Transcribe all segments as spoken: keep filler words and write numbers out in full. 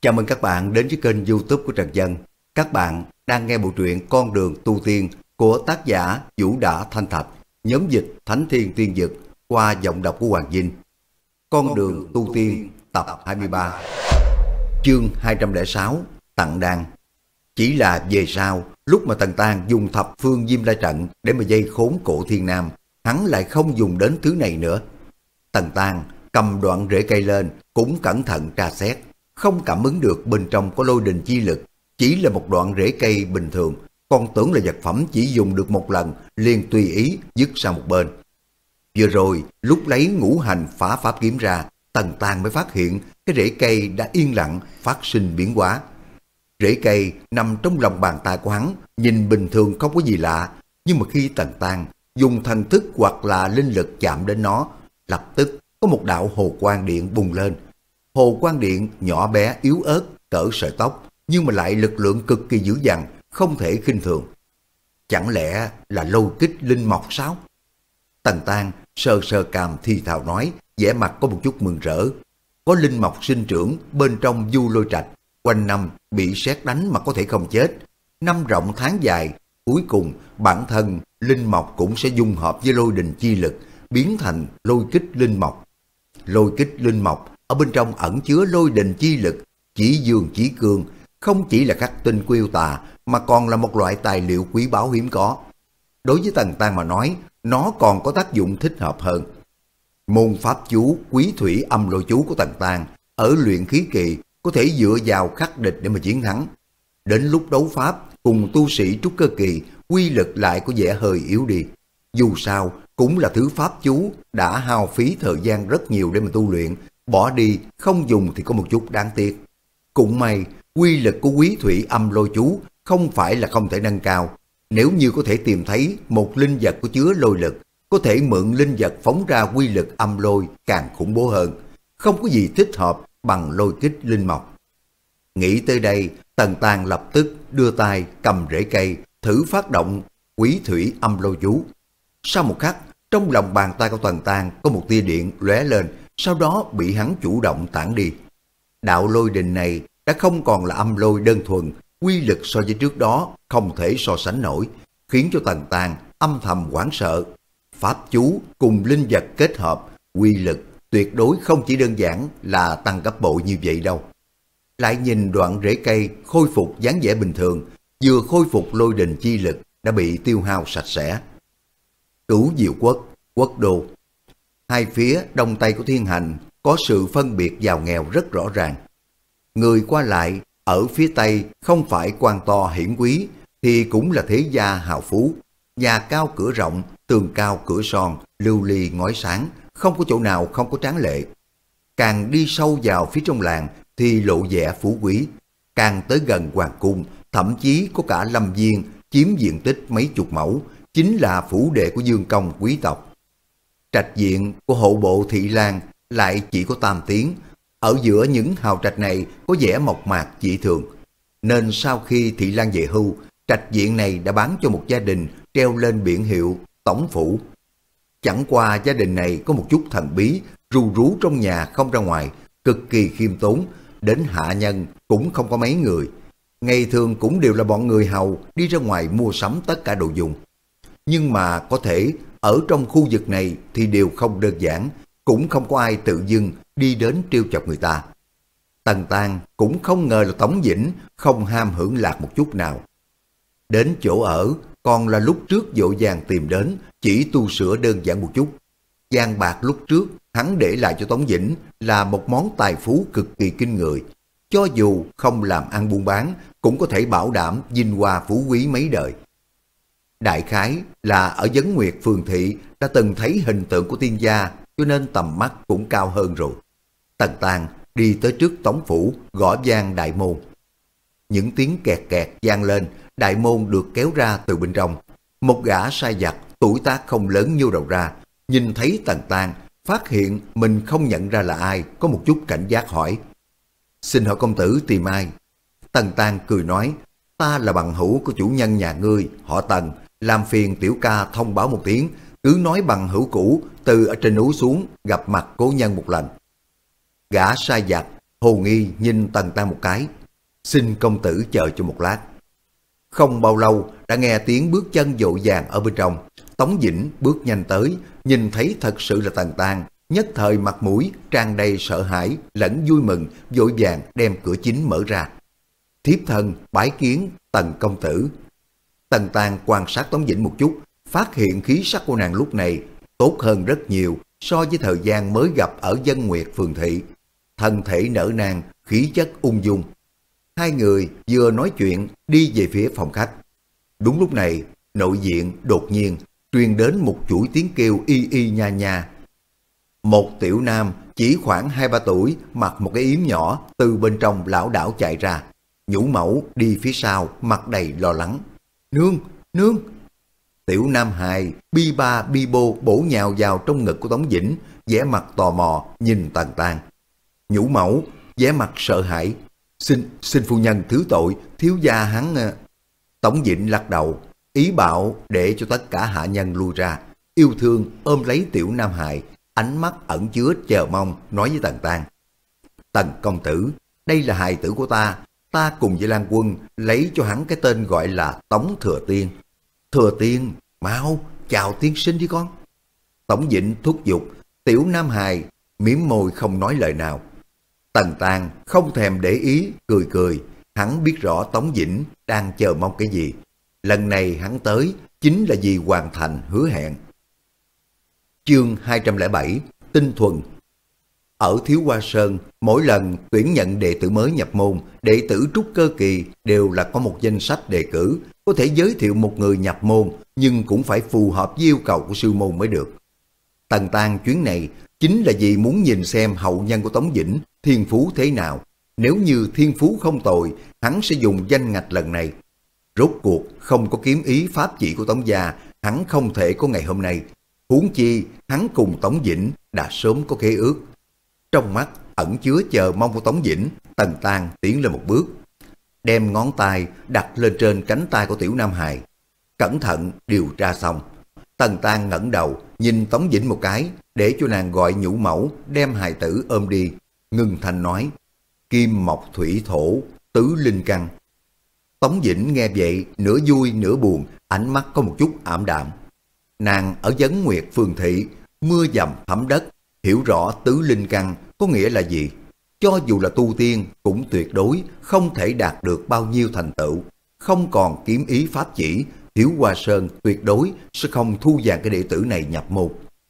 Chào mừng các bạn đến với kênh YouTube của Trần Dân. Các bạn đang nghe bộ truyện Con đường tu tiên của tác giả Vũ Đả Thanh Thạch, nhóm dịch Thánh Thiên Tiên Dực qua giọng đọc của Hoàng Vinh. Con đường tu tiên tập hai mươi ba, chương hai trăm lẻ sáu, Tặng Đan. Chỉ là về sau, lúc mà Tần Tang dùng thập phương Diêm La Trận để mà dây khốn Cổ Thiên Nam, hắn lại không dùng đến thứ này nữa. Tần Tang cầm đoạn rễ cây lên, cũng cẩn thận tra xét, không cảm ứng được bên trong có lôi đình chi lực, chỉ là một đoạn rễ cây bình thường, còn tưởng là vật phẩm chỉ dùng được một lần, liền tùy ý dứt sang một bên. Vừa rồi, lúc lấy ngũ hành phá pháp kiếm ra, Tần Tang mới phát hiện cái rễ cây đã yên lặng phát sinh biến hóa. Rễ cây nằm trong lòng bàn tay của hắn, nhìn bình thường không có gì lạ, nhưng mà khi Tần Tang dùng thần thức hoặc là linh lực chạm đến nó, lập tức có một đạo hồ quang điện bùng lên. Hồ quang điện nhỏ bé yếu ớt cỡ sợi tóc, nhưng mà lại lực lượng cực kỳ dữ dằn, không thể khinh thường. Chẳng lẽ là lôi kích linh mộc sao? Tần Tang sờ sờ cằm thì thào nói, vẻ mặt có một chút mừng rỡ. Có linh mộc sinh trưởng bên trong Du Lôi Trạch, quanh năm bị sét đánh mà có thể không chết. Năm rộng tháng dài, cuối cùng bản thân linh mộc cũng sẽ dung hợp với lôi đình chi lực, biến thành lôi kích linh mộc. Lôi kích linh mộc ở bên trong ẩn chứa lôi đình chi lực, chỉ dương chí cương, không chỉ là khắc tinh của yêu tà, mà còn là một loại tài liệu quý báu hiếm có. Đối với Tần Tang mà nói, nó còn có tác dụng thích hợp hơn. Môn pháp chú Quý Thủy Âm Lôi Chú của Tần Tang ở luyện khí kỳ có thể dựa vào khắc địch để mà chiến thắng. Đến lúc đấu pháp cùng tu sĩ trúc cơ kỳ, quy lực lại có vẻ hơi yếu đi. Dù sao cũng là thứ pháp chú đã hao phí thời gian rất nhiều để mà tu luyện, bỏ đi không dùng thì có một chút đáng tiếc. Cũng may quy lực của Quý Thủy Âm Lôi Chú không phải là không thể nâng cao. Nếu như có thể tìm thấy một linh vật có chứa lôi lực, có thể mượn linh vật phóng ra quy lực âm lôi càng khủng bố hơn. Không có gì thích hợp bằng lôi kích linh mộc. Nghĩ tới đây, Tần Tang lập tức đưa tay cầm rễ cây, thử phát động Quý Thủy Âm Lôi Chú. Sau một khắc, trong lòng bàn tay của Tần Tang có một tia điện lóe lên, sau đó bị hắn chủ động tản đi. Đạo lôi đình này đã không còn là âm lôi đơn thuần, quy lực so với trước đó không thể so sánh nổi, khiến cho Tần Tang âm thầm hoảng sợ. Pháp chú cùng linh vật kết hợp, quy lực tuyệt đối không chỉ đơn giản là tăng gấp bội như vậy đâu. Lại nhìn đoạn rễ cây khôi phục dáng vẻ bình thường, vừa khôi phục lôi đình chi lực đã bị tiêu hao sạch sẽ. Cửu Diệu Quốc, quốc đô. Hai phía đông tây của thiên hành có sự phân biệt giàu nghèo rất rõ ràng. Người qua lại ở phía tây không phải quan to hiển quý thì cũng là thế gia hào phú, nhà cao cửa rộng, tường cao cửa son, lưu ly ngói sáng, không có chỗ nào không có tráng lệ. Càng đi sâu vào phía trong làng thì lộ vẻ phú quý, càng tới gần hoàng cung, thậm chí có cả lâm viên chiếm diện tích mấy chục mẫu, chính là phủ đệ của dương công quý tộc. Trạch viện của hộ bộ Thị Lang lại chỉ có tam tiến, ở giữa những hào trạch này có vẻ mộc mạc dị thường, nên sau khi Thị Lang về hưu, trạch viện này đã bán cho một gia đình treo lên biển hiệu tổng phủ. Chẳng qua gia đình này có một chút thần bí, ru rú trong nhà không ra ngoài, cực kỳ khiêm tốn, đến hạ nhân cũng không có mấy người. Ngày thường cũng đều là bọn người hầu đi ra ngoài mua sắm tất cả đồ dùng. Nhưng mà có thể ở trong khu vực này thì đều không đơn giản, cũng không có ai tự dưng đi đến trêu chọc người ta. Tần Tang cũng không ngờ là Tống Vĩnh không ham hưởng lạc một chút nào. Đến chỗ ở còn là lúc trước vội vàng tìm đến, chỉ tu sửa đơn giản một chút. Vàng bạc lúc trước hắn để lại cho Tống Vĩnh là một món tài phú cực kỳ kinh người. Cho dù không làm ăn buôn bán, cũng có thể bảo đảm vinh hoa phú quý mấy đời. Đại khái là ở Vấn Nguyệt Phường Thị đã từng thấy hình tượng của tiên gia, cho nên tầm mắt cũng cao hơn rồi. Tần Tang đi tới trước tống phủ, gõ vang đại môn. Những tiếng kẹt kẹt vang lên, đại môn được kéo ra từ bên trong. Một gã sai vặt, tuổi tác không lớn nhô đầu ra, nhìn thấy Tần Tang, phát hiện mình không nhận ra là ai, có một chút cảnh giác hỏi. Xin hỏi công tử tìm ai? Tần Tang cười nói, ta là bằng hữu của chủ nhân nhà ngươi, họ Tần, làm phiền tiểu ca thông báo một tiếng, cứ nói bằng hữu cũ từ ở trên núi xuống gặp mặt cố nhân một lần. Gã sai vặt Hồ Nghi nhìn Tần Tang một cái. Xin công tử chờ cho một lát. Không bao lâu đã nghe tiếng bước chân vội vàng ở bên trong. Tống Dĩnh bước nhanh tới, nhìn thấy thật sự là Tần Tang, nhất thời mặt mũi tràn đầy sợ hãi lẫn vui mừng, vội vàng đem cửa chính mở ra. Thiếp thân bái kiến Tần công tử. Tần Tang quan sát Tống Dĩnh một chút, phát hiện khí sắc của nàng lúc này tốt hơn rất nhiều so với thời gian mới gặp ở Dân Nguyệt Phường Thị. Thân thể nở nang, khí chất ung dung. Hai người vừa nói chuyện đi về phía phòng khách. Đúng lúc này, nội diện đột nhiên truyền đến một chuỗi tiếng kêu y y nha nha. Một tiểu nam chỉ khoảng hai ba tuổi, mặc một cái yếm nhỏ, từ bên trong lảo đảo chạy ra. Nhũ mẫu đi phía sau, mặt đầy lo lắng. Nương, nương! Tiểu nam hài bi ba bi bô bổ nhào vào trong ngực của Tống Dĩnh, vẻ mặt tò mò nhìn Tần Tang. Nhũ mẫu vẻ mặt sợ hãi. Xin, xin phu nhân thứ tội, thiếu gia hắn... Tống Dĩnh lắc đầu, ý bảo để cho tất cả hạ nhân lui ra, yêu thương ôm lấy tiểu nam hài, ánh mắt ẩn chứa chờ mong nói với Tần Tang. Tần công tử, đây là hài tử của ta, ta cùng với Lan Quân lấy cho hắn cái tên gọi là Tống Thừa Tiên. Thừa Tiên, mau, chào tiên sinh đi con. Tống Dĩnh thúc giục, tiểu nam hài mím môi không nói lời nào. Tần Tang không thèm để ý, cười cười, hắn biết rõ Tống Dĩnh đang chờ mong cái gì. Lần này hắn tới chính là vì hoàn thành hứa hẹn. Chương hai trăm lẻ bảy, Tinh Thuần. Ở Thiếu Hoa Sơn, mỗi lần tuyển nhận đệ tử mới nhập môn, đệ tử trúc cơ kỳ đều là có một danh sách đề cử, có thể giới thiệu một người nhập môn, nhưng cũng phải phù hợp với yêu cầu của sư môn mới được. Tần Tang chuyến này chính là vì muốn nhìn xem hậu nhân của Tống Dĩnh thiên phú thế nào. Nếu như thiên phú không tồi, hắn sẽ dùng danh ngạch lần này. Rốt cuộc không có kiếm ý pháp chỉ của Tống gia, hắn không thể có ngày hôm nay. Huống chi hắn cùng Tống Dĩnh đã sớm có khế ước. Trong mắt ẩn chứa chờ mong của Tống Dĩnh, Tần Tang tiến lên một bước, đem ngón tay đặt lên trên cánh tay của tiểu nam hài. Cẩn thận điều tra xong, Tần Tang ngẩng đầu nhìn Tống Dĩnh một cái, để cho nàng gọi nhũ mẫu đem hài tử ôm đi, ngưng thanh nói: Kim mộc thủy thổ, tứ linh căn. Tống Dĩnh nghe vậy nửa vui nửa buồn, ánh mắt có một chút ảm đạm. Nàng ở Vấn Nguyệt Phường Thị, mưa dầm thấm đất, hiểu rõ tứ linh căn có nghĩa là gì. Cho dù là tu tiên cũng tuyệt đối không thể đạt được bao nhiêu thành tựu. Không còn kiếm ý pháp chỉ, Thiếu Hoa Sơn tuyệt đối sẽ không thu dàn cái đệ tử này nhập môn.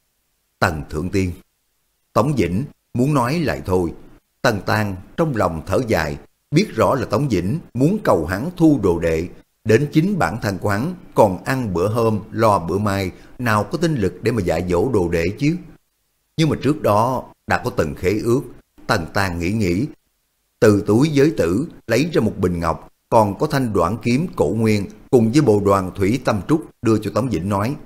Tần Thượng Tiên. Tống Dĩnh muốn nói lại thôi. Tần Tang trong lòng thở dài, biết rõ là Tống Dĩnh muốn cầu hắn thu đồ đệ, đến chính bản thân của hắn còn ăn bữa hôm lo bữa mai, nào có tinh lực để mà dạy dỗ đồ đệ chứ. Nhưng mà trước đó đã có từng khế ước. Tần Tang nghĩ nghĩ, từ túi giới tử lấy ra một bình ngọc, còn có thanh đoạn kiếm cổ nguyên cùng với bồ đoàn thủy tâm trúc đưa cho Tống Dĩnh nói: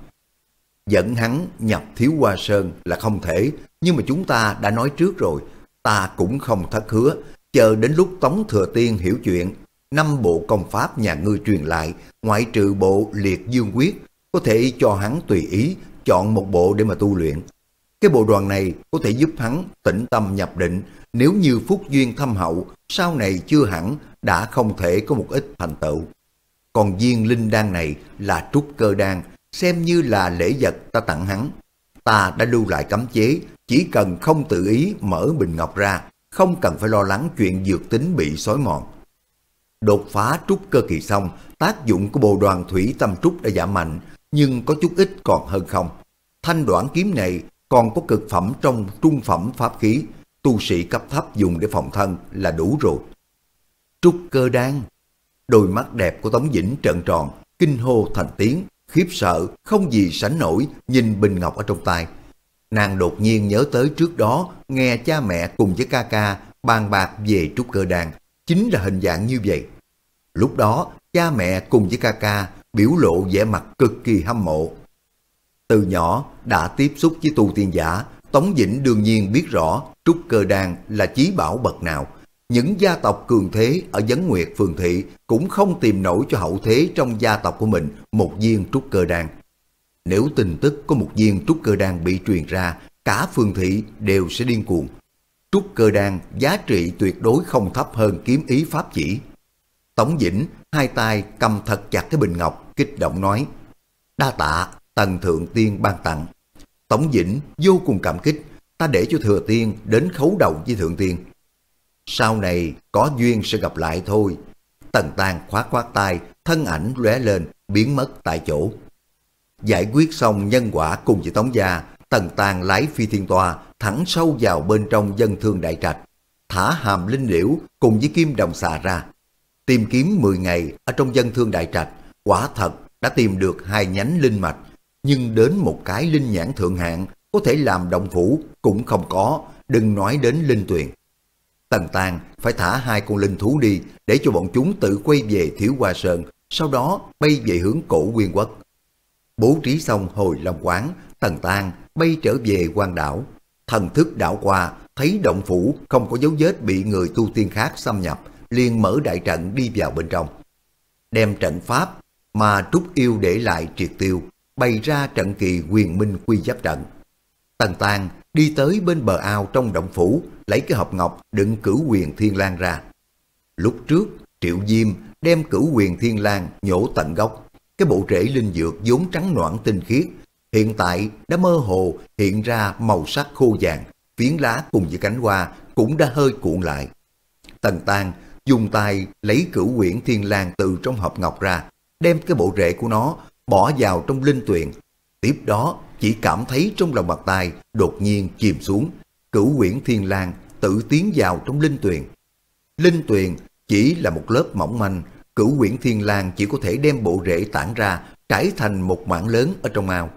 Dẫn hắn nhập Thiếu Hoa Sơn là không thể, nhưng mà chúng ta đã nói trước rồi, ta cũng không thất hứa, chờ đến lúc Tống Thừa Tiên hiểu chuyện, năm bộ công pháp nhà ngươi truyền lại, ngoại trừ bộ liệt dương quyết, có thể cho hắn tùy ý chọn một bộ để mà tu luyện. Cái bộ đoàn này có thể giúp hắn tĩnh tâm nhập định, nếu như phúc duyên thâm hậu, sau này chưa hẳn đã không thể có một ít thành tựu. Còn viên linh đan này là trúc cơ đan, xem như là lễ vật ta tặng hắn. Ta đã lưu lại cấm chế, chỉ cần không tự ý mở bình ngọc ra, không cần phải lo lắng chuyện dược tính bị xói mòn. Đột phá trúc cơ kỳ xong, tác dụng của bồ đoàn thủy tâm trúc đã giảm mạnh, nhưng có chút ít còn hơn không. Thanh đoạn kiếm này còn có cực phẩm trong trung phẩm pháp khí, tu sĩ cấp thấp dùng để phòng thân là đủ rồi. Trúc cơ đan. Đôi mắt đẹp của Tống Dĩnh trợn tròn, kinh hô thành tiếng, khiếp sợ không gì sánh nổi nhìn bình ngọc ở trong tay. Nàng đột nhiên nhớ tới trước đó nghe cha mẹ cùng với ca ca bàn bạc về trúc cơ đan, chính là hình dạng như vậy. Lúc đó cha mẹ cùng với ca ca biểu lộ vẻ mặt cực kỳ hâm mộ. Từ nhỏ đã tiếp xúc với tu tiên giả, Tống Dĩnh đương nhiên biết rõ trúc cơ đan là chí bảo bậc nào. Những gia tộc cường thế ở Vấn Nguyệt Phường Thị cũng không tìm nổi cho hậu thế trong gia tộc của mình một viên trúc cơ đan. Nếu tin tức có một viên trúc cơ đan bị truyền ra, cả Phường Thị đều sẽ điên cuồng. trúc cơ đan giá trị tuyệt đối không thấp hơn kiếm ý pháp chỉ. Tống Vĩnh hai tay cầm thật chặt cái bình ngọc, kích động nói: đa tạ Tần thượng tiên ban tặng. Tống Vĩnh vô cùng cảm kích, ta để cho thừa tiên đến khấu đầu với thượng tiên. Sau này có duyên sẽ gặp lại thôi. Tần Tang khoát khoát tay, thân ảnh lóe lên, biến mất tại chỗ. Giải quyết xong nhân quả cùng với Tống gia, Tần Tang lái phi thiên toa thẳng sâu vào bên trong dân thương đại trạch, thả hàm linh liễu cùng với kim đồng xà ra. Tìm kiếm mười ngày ở trong dân thương đại trạch, quả thật đã tìm được hai nhánh linh mạch, nhưng đến một cái linh nhãn thượng hạng có thể làm động phủ cũng không có, đừng nói đến linh tuyền. Tần Tang phải thả hai con linh thú đi để cho bọn chúng tự quay về Thiếu Hoa Sơn, sau đó bay về hướng Cổ Nguyên Quốc. Bố trí xong Hồi Long Quán, Tần Tang bay trở về Quan Đảo. Thần thức đảo qua, thấy động phủ không có dấu vết bị người tu tiên khác xâm nhập, liền mở đại trận đi vào bên trong. Đem trận pháp mà Trúc Yêu để lại triệt tiêu, bày ra trận kỳ Huyền Minh Quy Giáp trận. Tần Tang đi tới bên bờ ao trong động phủ, lấy cái hộp ngọc đựng Cửu Huyền Thiên Lang ra. Lúc trước, Triệu Diêm đem Cửu Huyền Thiên Lang nhổ tận gốc, cái bộ rễ linh dược vốn trắng noãn tinh khiết, hiện tại đã mơ hồ hiện ra màu sắc khô vàng, phiến lá cùng với cánh hoa cũng đã hơi cuộn lại. Tần Tang dùng tay lấy Cửu Huyền Thiên Lang từ trong hộp ngọc ra, đem cái bộ rễ của nó bỏ vào trong linh tuyền. Tiếp đó chỉ cảm thấy trong lòng bàn tay đột nhiên chìm xuống, Cửu Huyền Thiên Lang tự tiến vào trong linh tuyền. Linh tuyền chỉ là một lớp mỏng manh, Cửu Huyền Thiên Lang chỉ có thể đem bộ rễ tản ra, trải thành một mảng lớn ở trong ao.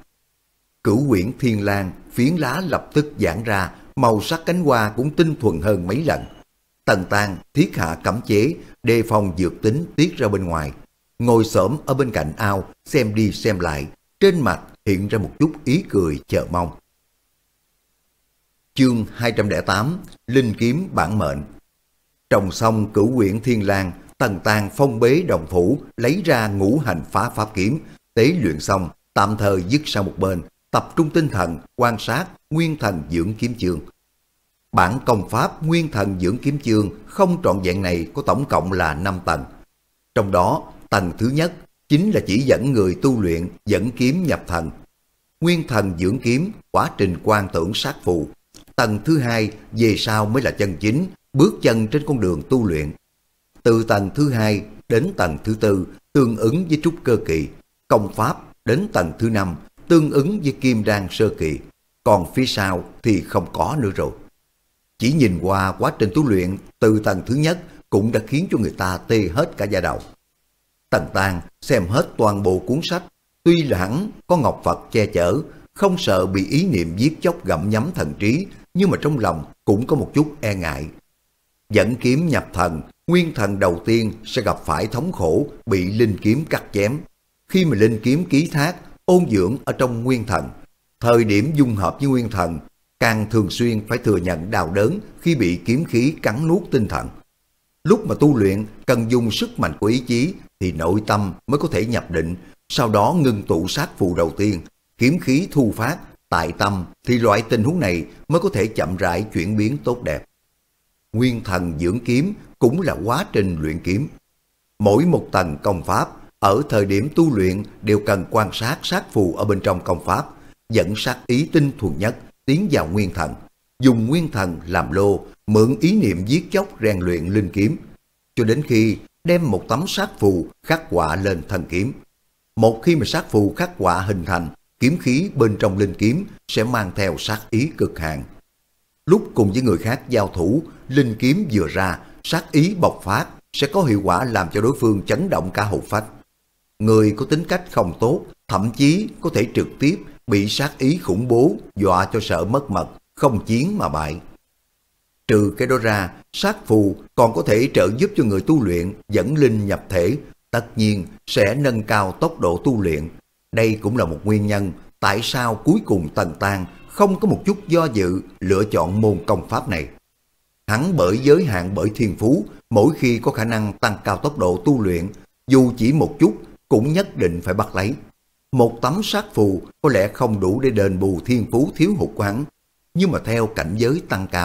Cửu Huyền Thiên Lang phiến lá lập tức giãn ra, màu sắc cánh hoa cũng tinh thuần hơn mấy lần. Tần Tang thiết hạ cấm chế, đề phòng dược tính tiết ra bên ngoài, ngồi xổm ở bên cạnh ao xem đi xem lại, trên mặt hiện ra một chút ý cười chờ mong. Chương hai trăm lẻ tám Linh kiếm bản mệnh. Trồng xong Cửu Huyền Thiên Lang, Tần Tang phong bế động phủ, lấy ra ngũ hành phá pháp kiếm, tế luyện xong tạm thời dứt sang một bên, tập trung tinh thần quan sát Nguyên Thần Dưỡng Kiếm Chương. Bản công pháp Nguyên Thần Dưỡng Kiếm Chương không trọn vẹn này có tổng cộng là năm tầng. Trong đó, tầng thứ nhất chính là chỉ dẫn người tu luyện dẫn kiếm nhập thần. Nguyên Thần Dưỡng Kiếm, quá trình quan tưởng sát phù. Tầng thứ hai về sau mới là chân chính, bước chân trên con đường tu luyện. Từ tầng thứ hai đến tầng thứ tư tương ứng với trúc cơ kỳ, công pháp đến tầng thứ năm tương ứng với kim đan sơ kỳ, còn phía sau thì không có nữa rồi. Chỉ nhìn qua quá trình tu luyện từ tầng thứ nhất cũng đã khiến cho người ta tê hết cả da đầu. Tần Tang xem hết toàn bộ cuốn sách, tuy là hắn có Ngọc Phật che chở, không sợ bị ý niệm giết chóc gặm nhấm thần trí, nhưng mà trong lòng cũng có một chút e ngại. Dẫn kiếm nhập thần, nguyên thần đầu tiên sẽ gặp phải thống khổ bị linh kiếm cắt chém. Khi mà linh kiếm ký thác, ôn dưỡng ở trong nguyên thần, thời điểm dung hợp với nguyên thần, càng thường xuyên phải thừa nhận đau đớn khi bị kiếm khí cắn nuốt tinh thần. Lúc mà tu luyện cần dùng sức mạnh của ý chí thì nội tâm mới có thể nhập định, sau đó ngưng tụ sát phù đầu tiên, kiếm khí thu phát tại tâm thì loại tình huống này mới có thể chậm rãi chuyển biến tốt đẹp. Nguyên thần dưỡng kiếm cũng là quá trình luyện kiếm. Mỗi một tầng công pháp ở thời điểm tu luyện đều cần quan sát sát phù ở bên trong công pháp, dẫn sát ý tinh thuần nhất tiến vào nguyên thần, dùng nguyên thần làm lô, mượn ý niệm giết chóc rèn luyện linh kiếm, cho đến khi đem một tấm sát phù khắc họa lên thân kiếm. Một khi mà sát phù khắc họa hình thành, kiếm khí bên trong linh kiếm sẽ mang theo sát ý cực hạn. Lúc cùng với người khác giao thủ, linh kiếm vừa ra, sát ý bộc phát sẽ có hiệu quả làm cho đối phương chấn động cả hồn phách. Người có tính cách không tốt, thậm chí có thể trực tiếp bị sát ý khủng bố dọa cho sợ mất mật, không chiến mà bại. Trừ cái đó ra, sát phù còn có thể trợ giúp cho người tu luyện dẫn linh nhập thể, tất nhiên sẽ nâng cao tốc độ tu luyện. Đây cũng là một nguyên nhân tại sao cuối cùng Tần Tang không có một chút do dự lựa chọn môn công pháp này. Hắn bởi giới hạn bởi thiên phú, mỗi khi có khả năng tăng cao tốc độ tu luyện, dù chỉ một chút cũng nhất định phải bắt lấy. Một tấm sát phù có lẽ không đủ để đền bù thiên phú thiếu hụt của hắn, nhưng mà theo cảnh giới tăng cao,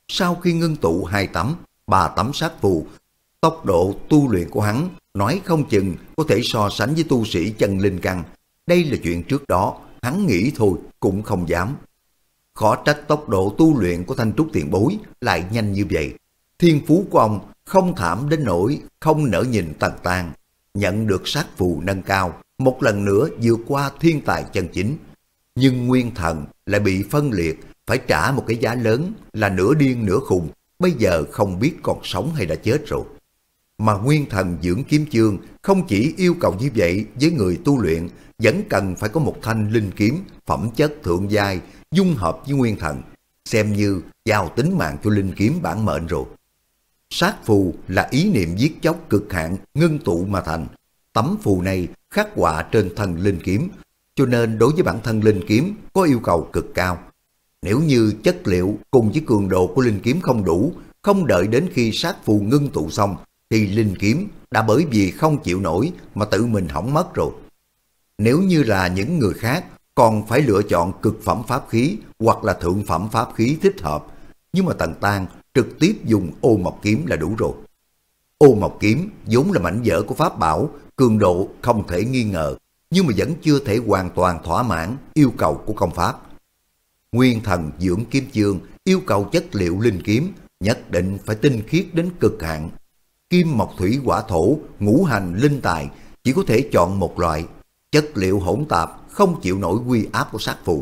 Sau khi ngưng tụ hai tấm, ba tấm sát phù, tốc độ tu luyện của hắn nói không chừng có thể so sánh với tu sĩ chân linh căn. Đây là chuyện trước đó, hắn nghĩ thôi cũng không dám. Khó trách tốc độ tu luyện của Thanh Trúc tiền bối lại nhanh như vậy. Thiên phú của ông không thảm đến nỗi không nỡ nhìn Tần Tang. Nhận được sát phù nâng cao, một lần nữa vượt qua thiên tài chân chính. Nhưng nguyên thần lại bị phân liệt, phải trả một cái giá lớn là nửa điên nửa khùng, bây giờ không biết còn sống hay đã chết rồi. Mà nguyên thần dưỡng kiếm chương không chỉ yêu cầu như vậy với người tu luyện, vẫn cần phải có một thanh linh kiếm phẩm chất thượng giai dung hợp với nguyên thần, xem như giao tính mạng cho linh kiếm bản mệnh rồi. Sát phù là ý niệm giết chóc cực hạn ngưng tụ mà thành. Tấm phù này khắc họa trên thân linh kiếm, cho nên đối với bản thân linh kiếm có yêu cầu cực cao. Nếu như chất liệu cùng với cường độ của linh kiếm không đủ, không đợi đến khi sát phù ngưng tụ xong, thì linh kiếm đã bởi vì không chịu nổi mà tự mình hỏng mất rồi. Nếu như là những người khác, còn phải lựa chọn cực phẩm pháp khí hoặc là thượng phẩm pháp khí thích hợp. Nhưng mà Tần Tang trực tiếp dùng ô mộc kiếm là đủ rồi. Ô mộc kiếm vốn là mảnh vỡ của pháp bảo, cường độ không thể nghi ngờ, nhưng mà vẫn chưa thể hoàn toàn thỏa mãn yêu cầu của công pháp. Nguyên thần dưỡng kiếm chương yêu cầu chất liệu linh kiếm nhất định phải tinh khiết đến cực hạn. Kim mộc thủy hỏa thổ, ngũ hành linh tài chỉ có thể chọn một loại. Chất liệu hỗn tạp không chịu nổi uy áp của sát phù.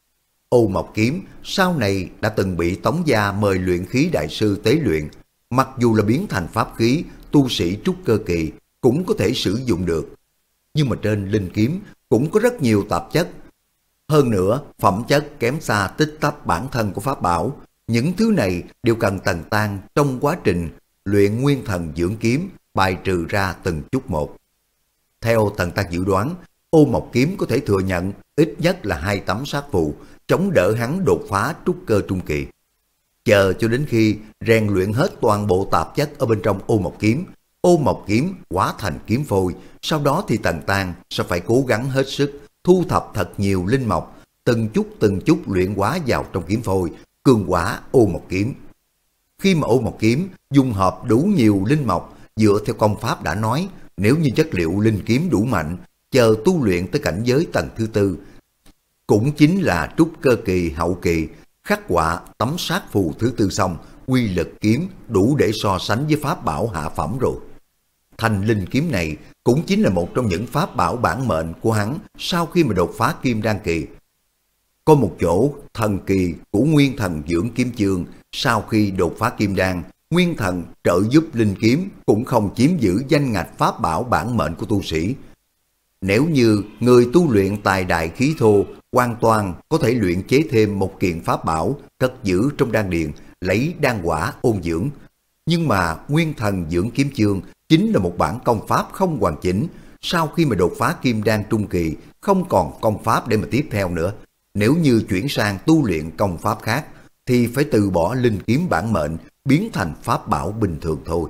Ô mộc kiếm sau này đã từng bị Tống gia mời luyện khí đại sư tế luyện. Mặc dù là biến thành pháp khí, tu sĩ trúc cơ kỳ cũng có thể sử dụng được. Nhưng mà trên linh kiếm cũng có rất nhiều tạp chất. Hơn nữa, phẩm chất kém xa tích tắc bản thân của pháp bảo. Những thứ này đều cần Tần Tang trong quá trình luyện nguyên thần dưỡng kiếm bài trừ ra từng chút một. Theo Tần Tang dự đoán, ô mộc kiếm có thể thừa nhận ít nhất là hai tấm sát phù, chống đỡ hắn đột phá trúc cơ trung kỳ. Chờ cho đến khi rèn luyện hết toàn bộ tạp chất ở bên trong ô mộc kiếm, ô mộc kiếm hóa thành kiếm phôi, sau đó thì Tần Tang sẽ phải cố gắng hết sức thu thập thật nhiều linh mộc, từng chút từng chút luyện hóa vào trong kiếm phôi, cường hóa ô mộc kiếm. Khi mà ô mộc kiếm dung hợp đủ nhiều linh mộc, dựa theo công pháp đã nói, nếu như chất liệu linh kiếm đủ mạnh, chờ tu luyện tới cảnh giới tầng thứ tư, cũng chính là trúc cơ kỳ hậu kỳ, khắc họa tấm sát phù thứ tư xong, quy lực kiếm đủ để so sánh với pháp bảo hạ phẩm rồi. Thanh linh kiếm này cũng chính là một trong những pháp bảo bản mệnh của hắn sau khi mà đột phá kim đan kỳ. Có một chỗ thần kỳ của nguyên thần dưỡng kiếm chương, sau khi đột phá kim đan, nguyên thần trợ giúp linh kiếm cũng không chiếm giữ danh ngạch pháp bảo bản mệnh của tu sĩ. Nếu như người tu luyện tài đại khí thô, hoàn toàn có thể luyện chế thêm một kiện pháp bảo cất giữ trong đan điền, lấy đan quả ôn dưỡng. Nhưng mà nguyên thần dưỡng kiếm chương chính là một bản công pháp không hoàn chỉnh, sau khi mà đột phá kim đan trung kỳ không còn công pháp để mà tiếp theo nữa. Nếu như chuyển sang tu luyện công pháp khác thì phải từ bỏ linh kiếm bản mệnh, biến thành pháp bảo bình thường thôi.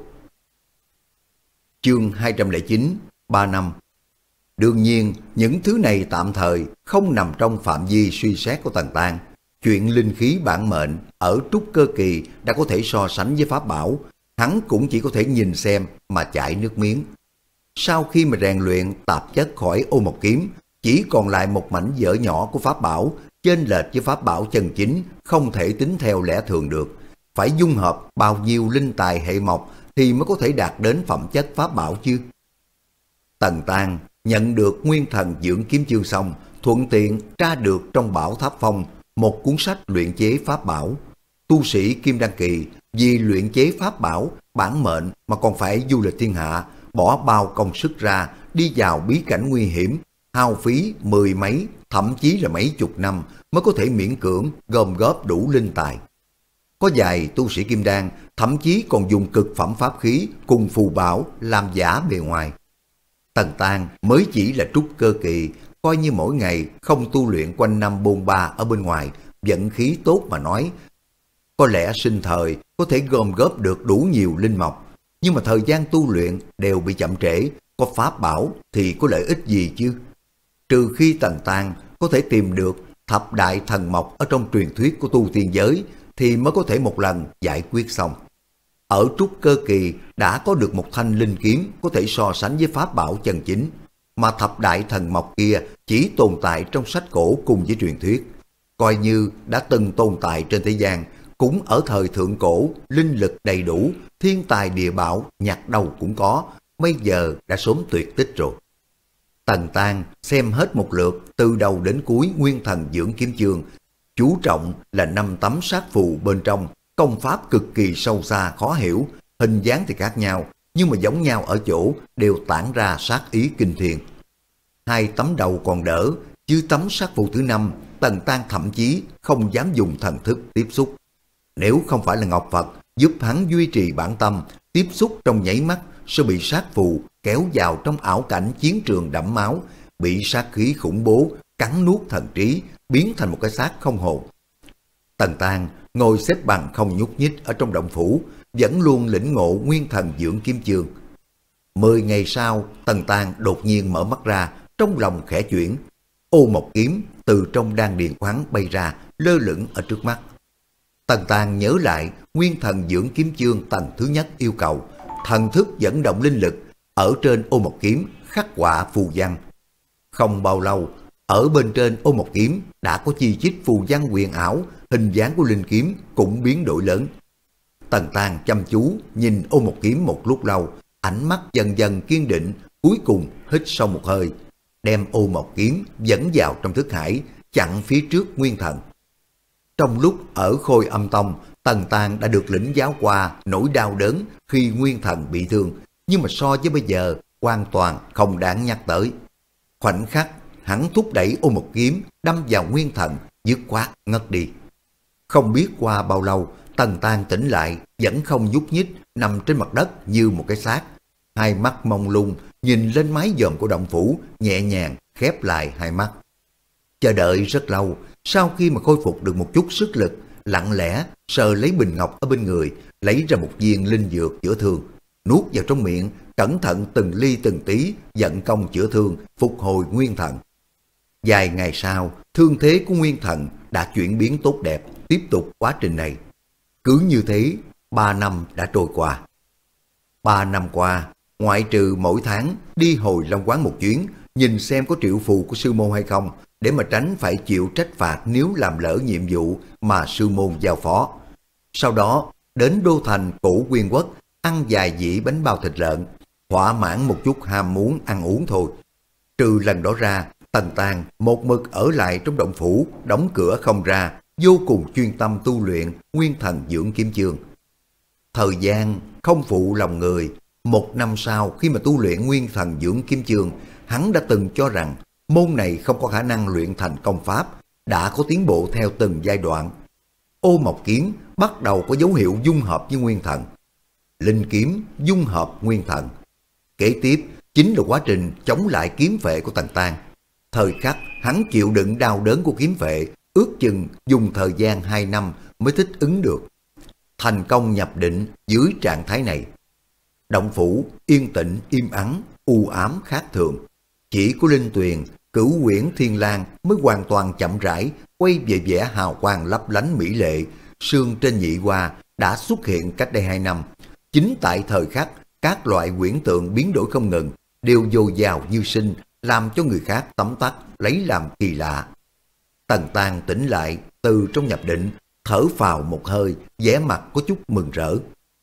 Chương hai trăm lẻ chín, ba năm. Đương nhiên, những thứ này tạm thời không nằm trong phạm vi suy xét của Tần Tang. Chuyện linh khí bản mệnh ở trúc cơ kỳ đã có thể so sánh với pháp bảo, hắn cũng chỉ có thể nhìn xem mà chảy nước miếng. Sau khi mà rèn luyện tạp chất khỏi ô mộc kiếm, chỉ còn lại một mảnh vỡ nhỏ của pháp bảo, chênh lệch với pháp bảo chân chính không thể tính theo lẽ thường được. Phải dung hợp bao nhiêu linh tài hệ mộc thì mới có thể đạt đến phẩm chất pháp bảo chứ. Tần Tang nhận được nguyên thần dưỡng kiếm chương xong, thuận tiện tra được trong Bảo Tháp Phong một cuốn sách luyện chế pháp bảo. Tu sĩ kim đan kỳ vì luyện chế pháp bảo bản mệnh mà còn phải du lịch thiên hạ, bỏ bao công sức ra đi vào bí cảnh nguy hiểm, hao phí mười mấy, thậm chí là mấy chục năm mới có thể miễn cưỡng gom góp đủ linh tài. Có vài tu sĩ kim đan thậm chí còn dùng cực phẩm pháp khí cùng phù bảo làm giả bề ngoài. Tần Tang mới chỉ là trúc cơ kỳ, coi như mỗi ngày không tu luyện quanh năm bôn ba ở bên ngoài, vận khí tốt mà nói, có lẽ sinh thời có thể gom góp được đủ nhiều linh mộc, nhưng mà thời gian tu luyện đều bị chậm trễ, có pháp bảo thì có lợi ích gì chứ? Trừ khi Tần Tang có thể tìm được thập đại thần mộc ở trong truyền thuyết của tu tiên giới, thì mới có thể một lần giải quyết xong. Ở trúc cơ kỳ đã có được một thanh linh kiếm có thể so sánh với pháp bảo chân chính, mà thập đại thần mộc kia chỉ tồn tại trong sách cổ cùng với truyền thuyết. Coi như đã từng tồn tại trên thế gian, cũng ở thời thượng cổ, linh lực đầy đủ, thiên tài địa bảo nhặt đâu cũng có, bây giờ đã sớm tuyệt tích rồi. Tần Tang xem hết một lượt từ đầu đến cuối Nguyên Thần Dưỡng Kiếm Chương, chú trọng là năm tấm sát phù bên trong, công pháp cực kỳ sâu xa khó hiểu, hình dáng thì khác nhau, nhưng mà giống nhau ở chỗ đều tản ra sát ý kinh thiên. Hai tấm đầu còn đỡ, chứ tấm sát phù thứ năm, Tần Tang thậm chí không dám dùng thần thức tiếp xúc. Nếu không phải là Ngọc Phật giúp hắn duy trì bản tâm, tiếp xúc trong nháy mắt sẽ bị sát phù kéo vào trong ảo cảnh chiến trường đẫm máu, bị sát khí khủng bố cắn nuốt thần trí, biến thành một cái xác không hồn. Tần Tang ngồi xếp bằng không nhúc nhích ở trong động phủ, vẫn luôn lĩnh ngộ Nguyên Thần Dưỡng Kiếm Chương. Mười ngày sau, Tần Tang đột nhiên mở mắt ra, trong lòng khẽ chuyển. Ô Mộc kiếm từ trong đan điền của hắn bay ra, lơ lửng ở trước mắt. Tần Tang nhớ lại Nguyên Thần Dưỡng Kiếm Chương tầng thứ nhất yêu cầu, thần thức dẫn động linh lực, ở trên ô mộc kiếm khắc họa phù văn. Không bao lâu, ở bên trên ô mộc kiếm đã có chi chít phù văn huyền ảo, hình dáng của linh kiếm cũng biến đổi lớn. Tần Tang chăm chú nhìn ô mộc kiếm một lúc lâu, ánh mắt dần dần kiên định, cuối cùng hít sâu một hơi, đem ô mộc kiếm dẫn vào trong thức hải, chặn phía trước Nguyên Thần. Trong lúc ở Khôi Âm Tông, Tần Tang đã được lĩnh giáo qua nỗi đau đớn khi Nguyên Thần bị thương, nhưng mà so với bây giờ hoàn toàn không đáng nhắc tới. Khoảnh khắc hắn thúc đẩy ô mộc kiếm đâm vào Nguyên Thần, dứt khoát ngất đi. Không biết qua bao lâu, Tần Tang tỉnh lại, vẫn không nhúc nhích, nằm trên mặt đất như một cái xác. Hai mắt mông lung nhìn lên mái dòm của động phủ, nhẹ nhàng khép lại hai mắt. Chờ đợi rất lâu, sau khi mà khôi phục được một chút sức lực, lặng lẽ sờ lấy bình ngọc ở bên người, lấy ra một viên linh dược chữa thương, nuốt vào trong miệng, cẩn thận từng ly từng tí vận công chữa thương, phục hồi Nguyên Thần. Vài ngày sau, thương thế của Nguyên Thần đã chuyển biến tốt đẹp, tiếp tục quá trình này. Cứ như thế, ba năm đã trôi qua. Ba năm qua, ngoại trừ mỗi tháng đi hồi Long Quán một chuyến, nhìn xem có triệu phù của sư môn hay không, để mà tránh phải chịu trách phạt nếu làm lỡ nhiệm vụ mà sư môn giao phó. Sau đó, đến đô thành Cổ Quyên Quốc, ăn vài dĩa bánh bao thịt lợn, thỏa mãn một chút ham muốn ăn uống thôi. Trừ lần đó ra, Tần Tang một mực ở lại trong động phủ, đóng cửa không ra, vô cùng chuyên tâm tu luyện Nguyên Thần Dưỡng Kiếm Chương. Thời gian không phụ lòng người, một năm sau khi mà tu luyện Nguyên Thần Dưỡng Kiếm Chương, hắn đã từng cho rằng môn này không có khả năng luyện thành công pháp, đã có tiến bộ theo từng giai đoạn. Ô mộc kiếm bắt đầu có dấu hiệu dung hợp với Nguyên Thần. Linh kiếm dung hợp Nguyên Thần. Kế tiếp chính là quá trình chống lại kiếm phệ của Tần Tang. Thời khắc hắn chịu đựng đau đớn của kiếm phệ, ước chừng dùng thời gian hai năm mới thích ứng được. Thành công nhập định dưới trạng thái này. Động phủ yên tĩnh im ắng, u ám khác thường. Chỉ có linh tuyền, Cửu Uyển Thiên Lang mới hoàn toàn chậm rãi quay về vẻ hào quang lấp lánh mỹ lệ. Sương trên nhị hoa đã xuất hiện cách đây hai năm. Chính tại thời khắc các loại quyển tượng biến đổi không ngừng, đều dồi dào như sinh, làm cho người khác tấm tắc lấy làm kỳ lạ. Tần Tang tỉnh lại từ trong nhập định, thở phào một hơi, vẻ mặt có chút mừng rỡ.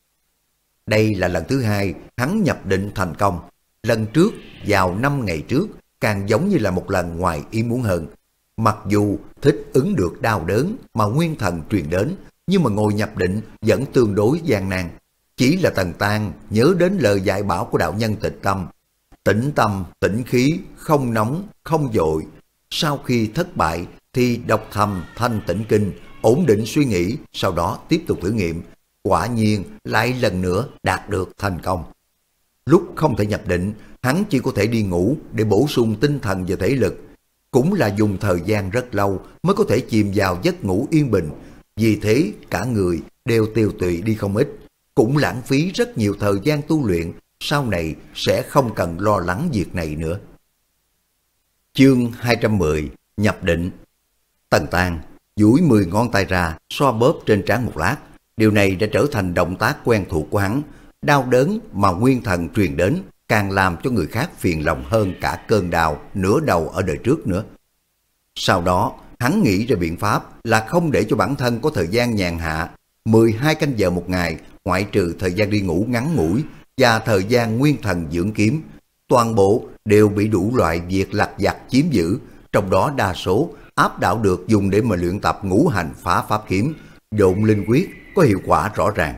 Đây là lần thứ hai hắn nhập định thành công. Lần trước vào năm ngày trước càng giống như là một lần ngoài ý muốn hơn. Mặc dù thích ứng được đau đớn mà Nguyên Thần truyền đến, nhưng mà ngồi nhập định vẫn tương đối gian nan. Chỉ là Tần Tang nhớ đến lời dạy bảo của đạo nhân Tịch Tâm. Tĩnh tâm, tĩnh khí, không nóng, không vội. Sau khi thất bại thì đọc thầm thanh tĩnh kinh, ổn định suy nghĩ, sau đó tiếp tục thử nghiệm. Quả nhiên lại lần nữa đạt được thành công. Lúc không thể nhập định, hắn chỉ có thể đi ngủ để bổ sung tinh thần và thể lực. Cũng là dùng thời gian rất lâu mới có thể chìm vào giấc ngủ yên bình. Vì thế cả người đều tiêu tụy đi không ít, cũng lãng phí rất nhiều thời gian tu luyện, sau này sẽ không cần lo lắng việc này nữa. Chương hai trăm mười. Nhập định. Tần Tang duỗi mười ngón tay ra, xoa bóp trên trán một lát. Điều này đã trở thành động tác quen thuộc của hắn. Đau đớn mà nguyên thần truyền đến càng làm cho người khác phiền lòng hơn cả cơn đau nửa đầu ở đời trước nữa. Sau đó, hắn nghĩ ra biện pháp là không để cho bản thân có thời gian nhàn hạ. mười hai canh giờ một ngày, ngoại trừ thời gian đi ngủ ngắn ngủi và thời gian nguyên thần dưỡng kiếm, toàn bộ đều bị đủ loại việc lặt vặt chiếm giữ, trong đó đa số áp đảo được dùng để mà luyện tập ngũ hành phá pháp kiếm, độn linh quyết có hiệu quả rõ ràng.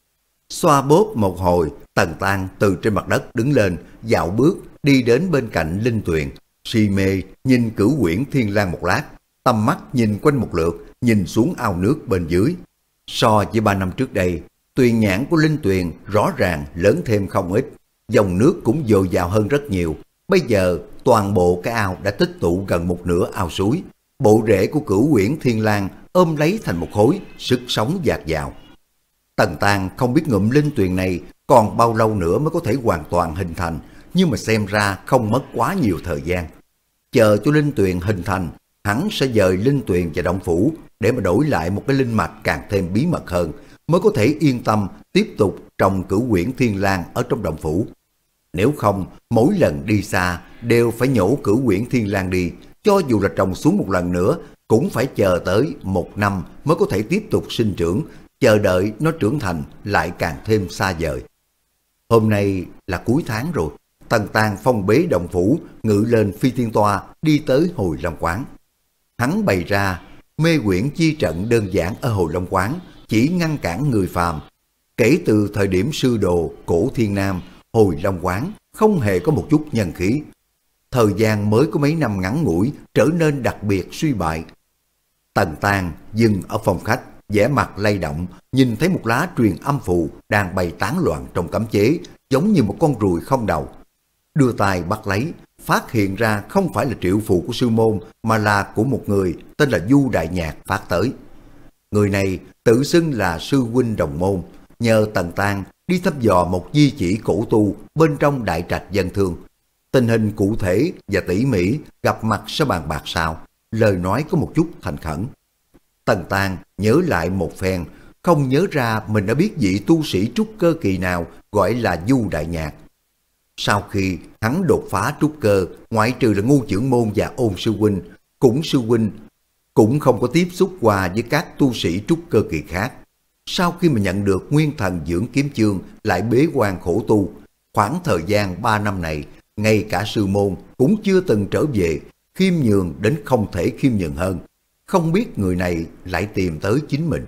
Xoa bóp một hồi, Tần Tang từ trên mặt đất đứng lên, dạo bước đi đến bên cạnh Linh Tuyền, si mê nhìn Cửu Uyển Thiên Lang một lát, tầm mắt nhìn quanh một lượt, nhìn xuống ao nước bên dưới. So với ba năm trước đây, tuyền nhãn của Linh Tuyền rõ ràng lớn thêm không ít, dòng nước cũng dồi dào hơn rất nhiều. Bây giờ toàn bộ cái ao đã tích tụ gần một nửa ao suối. Bộ rễ của Cửu Uyển Thiên Lang ôm lấy thành một khối, sức sống dạt dào. Tần Tang không biết ngụm linh tuyền này còn bao lâu nữa mới có thể hoàn toàn hình thành, nhưng mà xem ra không mất quá nhiều thời gian. Chờ cho linh tuyền hình thành, hắn sẽ dời linh tuyền và động phủ để mà đổi lại một cái linh mạch càng thêm bí mật hơn, mới có thể yên tâm tiếp tục trồng Cửu Uyển Thiên Lang ở trong động phủ. Nếu không, mỗi lần đi xa đều phải nhổ Cửu Uyển Thiên Lang đi, cho dù là trồng xuống một lần nữa cũng phải chờ tới một năm mới có thể tiếp tục sinh trưởng, chờ đợi nó trưởng thành lại càng thêm xa vời. Hôm nay là cuối tháng rồi, Tần Tang phong bế động phủ, ngự lên phi thiên toa đi tới Hồi Long Quán. Hắn bày ra mê quyển chi trận đơn giản ở Hồi Long Quán, chỉ ngăn cản người phàm. Kể từ thời điểm sư đồ Cổ Thiên Nam, Hồi Long Quán không hề có một chút nhân khí. Thời gian mới có mấy năm ngắn ngủi trở nên đặc biệt suy bại. Tần Tang dừng ở phòng khách, vẻ mặt lay động, nhìn thấy một lá truyền âm phù đang bay tán loạn trong cấm chế, giống như một con ruồi không đầu. Đưa tay bắt lấy, phát hiện ra không phải là triệu phù của sư môn, mà là của một người tên là Du Đại Nhạc phát tới. Người này tự xưng là sư huynh đồng môn, nhờ Tần Tang đi thăm dò một di chỉ cổ tu bên trong đại trạch dân thương. Tình hình cụ thể và tỉ mỉ gặp mặt sẽ bàn bạc sau, lời nói có một chút thành khẩn. Tần Tang nhớ lại một phen, không nhớ ra mình đã biết vị tu sĩ trúc cơ kỳ nào gọi là Du Đại Nhạc. Sau khi hắn đột phá trúc cơ, ngoại trừ là Ngu Chưởng Môn và Ôn sư huynh, cũng sư huynh cũng không có tiếp xúc qua với các tu sĩ trúc cơ kỳ khác. Sau khi mà nhận được nguyên thần dưỡng kiếm chương, lại bế quan khổ tu. Khoảng thời gian ba năm này, ngay cả sư môn cũng chưa từng trở về, khiêm nhường đến không thể khiêm nhường hơn. Không biết người này lại tìm tới chính mình.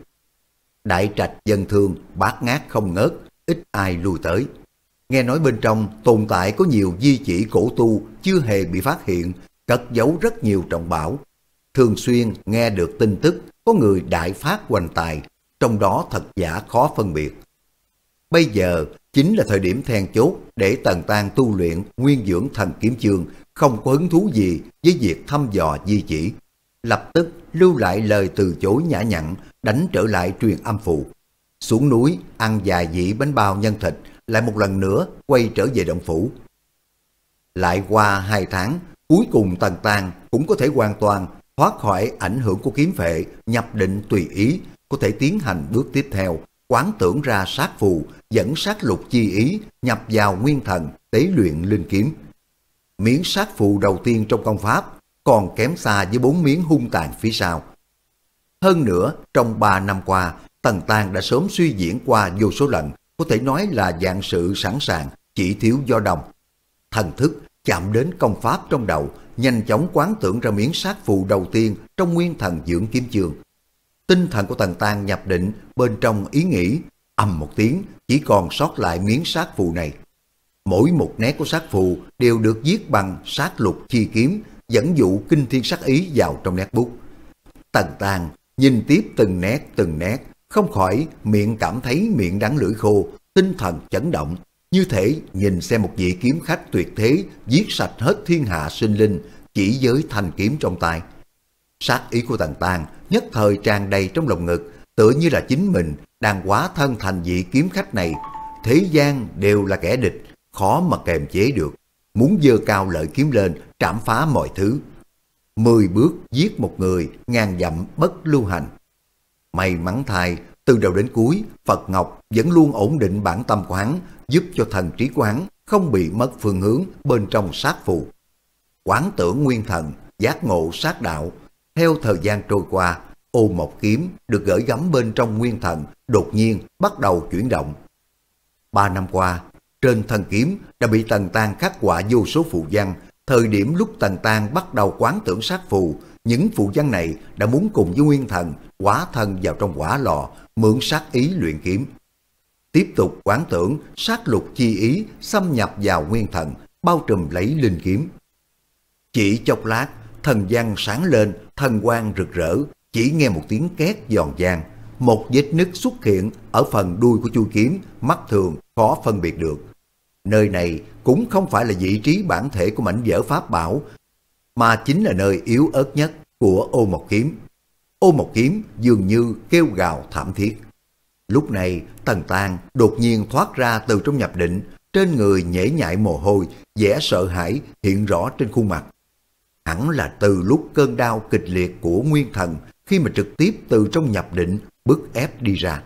Đại trạch dân thương bát ngát không ngớt, ít ai lui tới. Nghe nói bên trong tồn tại có nhiều di chỉ cổ tu chưa hề bị phát hiện, cất giấu rất nhiều trọng bảo. Thường xuyên nghe được tin tức có người đại phát hoành tài, trong đó thật giả khó phân biệt. Bây giờ chính là thời điểm then chốt để Tần Tang tu luyện nguyên dưỡng thần kiếm chương, không có hứng thú gì với việc thăm dò di chỉ. Lập tức lưu lại lời từ chối nhã nhặn, đánh trở lại truyền âm phù. Xuống núi ăn vài dĩ bánh bao nhân thịt, lại một lần nữa quay trở về động phủ. Lại qua hai tháng, cuối cùng Tần Tang cũng có thể hoàn toàn thoát khỏi ảnh hưởng của kiếm phệ, nhập định tùy ý, có thể tiến hành bước tiếp theo, quán tưởng ra sát phù, dẫn sát lục chi ý, nhập vào nguyên thần, tế luyện linh kiếm. Miếng sát phù đầu tiên trong công pháp còn kém xa với bốn miếng hung tàn phía sau. Hơn nữa, trong ba năm qua, Tần Tang đã sớm suy diễn qua vô số lần, có thể nói là dạng sự sẵn sàng, chỉ thiếu do đồng. Thần thức chạm đến công pháp trong đầu, nhanh chóng quán tưởng ra miếng sát phù đầu tiên trong nguyên thần dưỡng kiếm chương. Tinh thần của Tần Tang nhập định bên trong ý nghĩ, ầm một tiếng, chỉ còn sót lại miếng sát phù này. Mỗi một nét của sát phù đều được viết bằng sát lục chi kiếm, dẫn dụ kinh thiên sát ý vào trong nét bút. Tần Tang nhìn tiếp từng nét từng nét, không khỏi miệng cảm thấy miệng đắng lưỡi khô, tinh thần chấn động, như thể nhìn xem một vị kiếm khách tuyệt thế giết sạch hết thiên hạ sinh linh chỉ với thanh kiếm trong tay. Sát ý của Tần Tang nhất thời tràn đầy trong lòng ngực, tựa như là chính mình đang hóa thân thành vị kiếm khách này. Thế gian đều là kẻ địch, khó mà kềm chế được, muốn giơ cao lợi kiếm lên trảm phá mọi thứ. mười bước giết một người, ngàn dặm bất lưu hành. May mắn thay, từ đầu đến cuối, Phật Ngọc vẫn luôn ổn định bản tâm của hắn, giúp cho thần trí của hắn không bị mất phương hướng bên trong sát phù. Quán tưởng nguyên thần, giác ngộ sát đạo. Theo thời gian trôi qua, ô một kiếm được gửi gắm bên trong nguyên thần đột nhiên bắt đầu chuyển động. Ba năm qua, trên thân kiếm đã bị Tần Tang khắc họa vô số phù văn. Thời điểm lúc Tần Tang bắt đầu quán tưởng sát phù, những phù văn này đã muốn cùng với nguyên thần hóa thân vào trong hỏa lò, mượn sát ý luyện kiếm. Tiếp tục quán tưởng, sát lục chi ý xâm nhập vào nguyên thần, bao trùm lấy linh kiếm. Chỉ chốc lát, thần văn sáng lên, thần quang rực rỡ, chỉ nghe một tiếng két giòn vang, một vết nứt xuất hiện ở phần đuôi của chuôi kiếm, mắt thường khó phân biệt được. Nơi này cũng không phải là vị trí bản thể của mảnh vỡ pháp bảo, mà chính là nơi yếu ớt nhất của ô một kiếm. Ô một kiếm dường như kêu gào thảm thiết. Lúc này Tần Tang đột nhiên thoát ra từ trong nhập định, trên người nhễ nhại mồ hôi, vẻ sợ hãi hiện rõ trên khuôn mặt. Hẳn là từ lúc cơn đau kịch liệt của nguyên thần khi mà trực tiếp từ trong nhập định bức ép đi ra.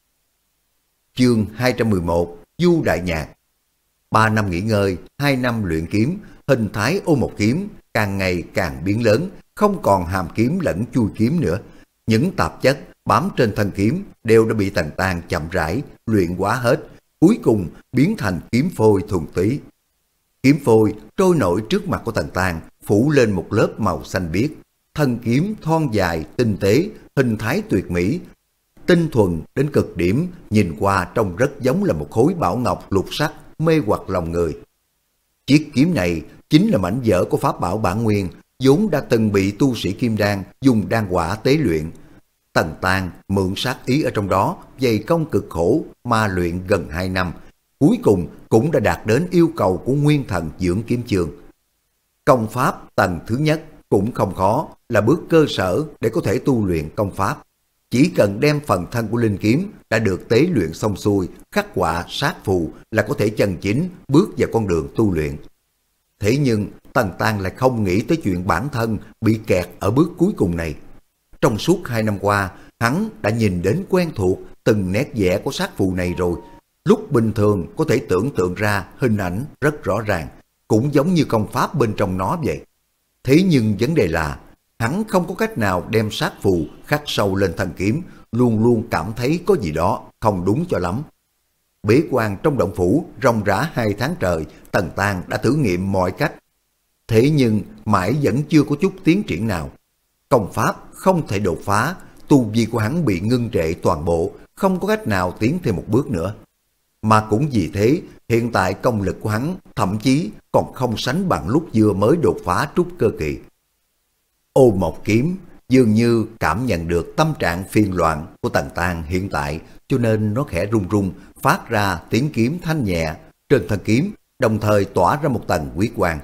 Chương hai trăm mười một, Du Đại Nhạc. Ba năm nghỉ ngơi, hai năm luyện kiếm, hình thái ô một kiếm càng ngày càng biến lớn, không còn hàm kiếm lẫn chui kiếm nữa. Những tạp chất bám trên thân kiếm đều đã bị Tần Tang chậm rãi luyện hóa hết, cuối cùng biến thành kiếm phôi thuần túy. Kiếm phôi trôi nổi trước mặt của Tần Tang, phủ lên một lớp màu xanh biếc. Thân kiếm thon dài, tinh tế, hình thái tuyệt mỹ, tinh thuần đến cực điểm, nhìn qua trông rất giống là một khối bảo ngọc lục sắc mê hoặc lòng người. Chiếc kiếm này chính là mảnh vỡ của pháp bảo bản nguyên, vốn đã từng bị tu sĩ kim đan dùng đan hỏa tế luyện. Tần Tang mượn sát ý ở trong đó, dày công cực khổ mà luyện gần hai năm, cuối cùng cũng đã đạt đến yêu cầu của nguyên thần dưỡng kiếm chương. Công pháp tầng thứ nhất cũng không khó, là bước cơ sở để có thể tu luyện công pháp. Chỉ cần đem phần thân của linh kiếm đã được tế luyện xong xuôi, khắc họa sát phù là có thể chân chính bước vào con đường tu luyện. Thế nhưng Tần Tang lại không nghĩ tới chuyện bản thân bị kẹt ở bước cuối cùng này. Trong suốt hai năm qua, hắn đã nhìn đến quen thuộc từng nét vẽ của sát phù này rồi. Lúc bình thường có thể tưởng tượng ra hình ảnh rất rõ ràng, cũng giống như công pháp bên trong nó vậy. Thế nhưng vấn đề là, hắn không có cách nào đem sát phù khắc sâu lên thân kiếm, luôn luôn cảm thấy có gì đó không đúng cho lắm. Bế quan trong động phủ ròng rã hai tháng trời, Tần Tang đã thử nghiệm mọi cách. Thế nhưng mãi vẫn chưa có chút tiến triển nào. Công pháp không thể đột phá, tu vi của hắn bị ngưng trệ toàn bộ, không có cách nào tiến thêm một bước nữa. Mà cũng vì thế, hiện tại công lực của hắn thậm chí còn không sánh bằng lúc vừa mới đột phá trúc cơ kỳ. Ô một kiếm dường như cảm nhận được tâm trạng phiền loạn của Tần Tang hiện tại, cho nên nó khẽ run run, phát ra tiếng kiếm thanh nhẹ, trên thân kiếm đồng thời tỏa ra một tầng huyết quang.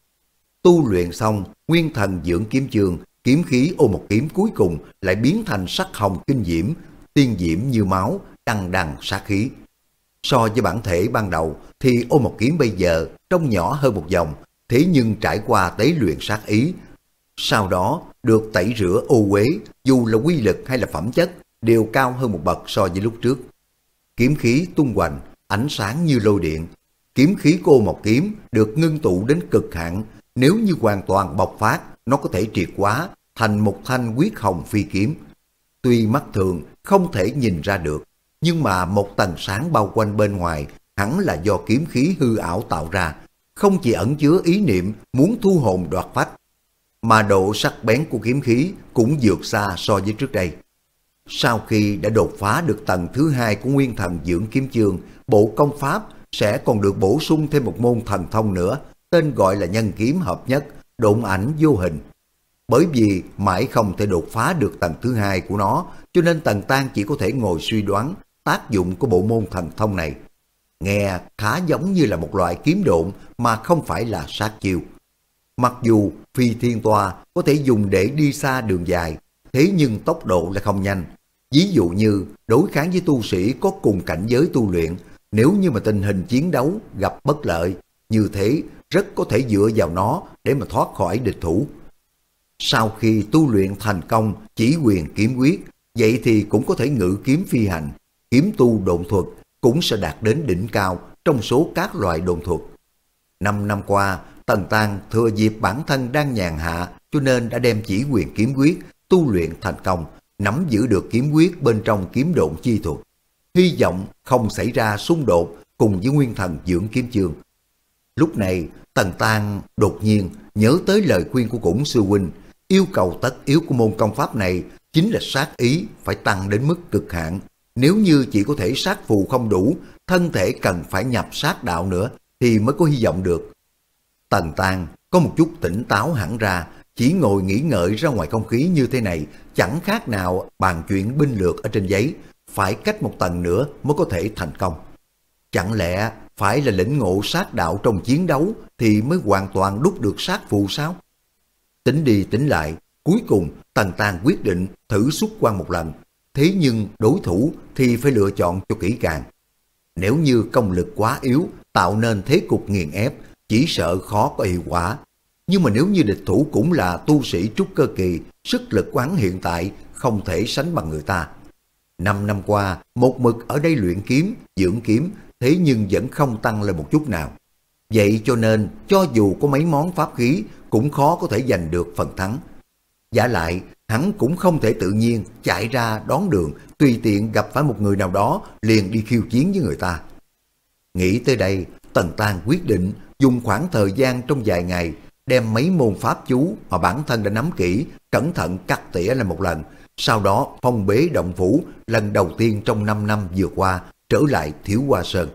Tu luyện xong, nguyên thần dưỡng kiếm chương, kiếm khí ô một kiếm cuối cùng lại biến thành sắc hồng kinh diễm, tiên diễm như máu, đằng đằng sát khí. So với bản thể ban đầu thì ô một kiếm bây giờ trông nhỏ hơn một vòng, thế nhưng trải qua tế luyện sát ý, sau đó được tẩy rửa ô uế, dù là quy lực hay là phẩm chất đều cao hơn một bậc so với lúc trước. Kiếm khí tung hoành, ánh sáng như lôi điện. Kiếm khí của ô một kiếm được ngưng tụ đến cực hạn, nếu như hoàn toàn bộc phát, nó có thể triệt hóa thành một thanh huyết hồng phi kiếm. Tuy mắt thường không thể nhìn ra được, nhưng mà một tầng sáng bao quanh bên ngoài hẳn là do kiếm khí hư ảo tạo ra, không chỉ ẩn chứa ý niệm muốn thu hồn đoạt phách, mà độ sắc bén của kiếm khí cũng vượt xa so với trước đây. Sau khi đã đột phá được tầng thứ hai của nguyên thần dưỡng kiếm chương, bộ công pháp sẽ còn được bổ sung thêm một môn thần thông nữa, tên gọi là nhân kiếm hợp nhất, độn ảnh vô hình. Bởi vì mãi không thể đột phá được tầng thứ hai của nó, cho nên Tần Tang chỉ có thể ngồi suy đoán tác dụng của bộ môn thần thông này. Nghe khá giống như là một loại kiếm độn mà không phải là sát chiêu. Mặc dù phi thiên toa có thể dùng để đi xa đường dài, thế nhưng tốc độ lại không nhanh. Ví dụ như đối kháng với tu sĩ có cùng cảnh giới tu luyện, nếu như mà tình hình chiến đấu gặp bất lợi, như thế rất có thể dựa vào nó để mà thoát khỏi địch thủ. Sau khi tu luyện thành công chỉ quyền kiếm quyết, vậy thì cũng có thể ngự kiếm phi hành, kiếm tu độn thuật cũng sẽ đạt đến đỉnh cao trong số các loại độn thuật. Năm năm qua, Tần Tang thừa dịp bản thân đang nhàn hạ cho nên đã đem chỉ quyền kiếm quyết tu luyện thành công, nắm giữ được kiếm quyết bên trong kiếm độn chi thuật. Hy vọng không xảy ra xung đột cùng với nguyên thần dưỡng kiếm chương. Lúc này, Tần Tang đột nhiên nhớ tới lời khuyên của Củng sư huynh, yêu cầu tất yếu của môn công pháp này chính là sát ý phải tăng đến mức cực hạn. Nếu như chỉ có thể sát phù không đủ, thân thể cần phải nhập sát đạo nữa thì mới có hy vọng được. Tần Tang có một chút tỉnh táo hẳn ra, chỉ ngồi nghĩ ngợi ra ngoài không khí như thế này, chẳng khác nào bàn chuyện binh lược ở trên giấy, phải cách một tầng nữa mới có thể thành công. Chẳng lẽ phải là lĩnh ngộ sát đạo trong chiến đấu thì mới hoàn toàn đúc được sát phù sao? Tính đi tính lại, cuối cùng Tần Tang quyết định thử xuất quan một lần. Thế nhưng đối thủ thì phải lựa chọn cho kỹ càng. Nếu như công lực quá yếu, tạo nên thế cục nghiền ép, chỉ sợ khó có hiệu quả. Nhưng mà nếu như địch thủ cũng là tu sĩ trúc cơ kỳ, sức lực quán hiện tại không thể sánh bằng người ta. Năm năm qua, một mực ở đây luyện kiếm, dưỡng kiếm, thế nhưng vẫn không tăng lên một chút nào. Vậy cho nên, cho dù có mấy món pháp khí, cũng khó có thể giành được phần thắng. Giả lại, hắn cũng không thể tự nhiên chạy ra đón đường, tùy tiện gặp phải một người nào đó liền đi khiêu chiến với người ta. Nghĩ tới đây, Tần Tang quyết định dùng khoảng thời gian trong vài ngày, đem mấy môn pháp chú mà bản thân đã nắm kỹ, cẩn thận cắt tỉa lại một lần, sau đó phong bế động phủ lần đầu tiên trong năm năm vừa qua, trở lại Thiếu Hoa Sơn.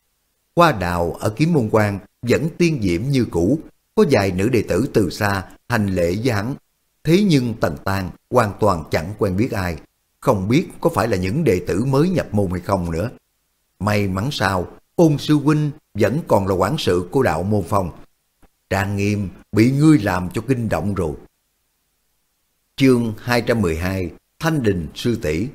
Hoa Đào ở Kiếm Môn Quan vẫn tiên diễm như cũ, có vài nữ đệ tử từ xa hành lễ với hắn. Thế nhưng Tần Tang hoàn toàn chẳng quen biết ai, không biết có phải là những đệ tử mới nhập môn hay không nữa. May mắn sao, Ôn sư huynh vẫn còn là quản sự của đạo môn phong. Trang Nghiêm bị ngươi làm cho kinh động rồi. Chương hai trăm mười hai, Thanh Đình sư tỷ.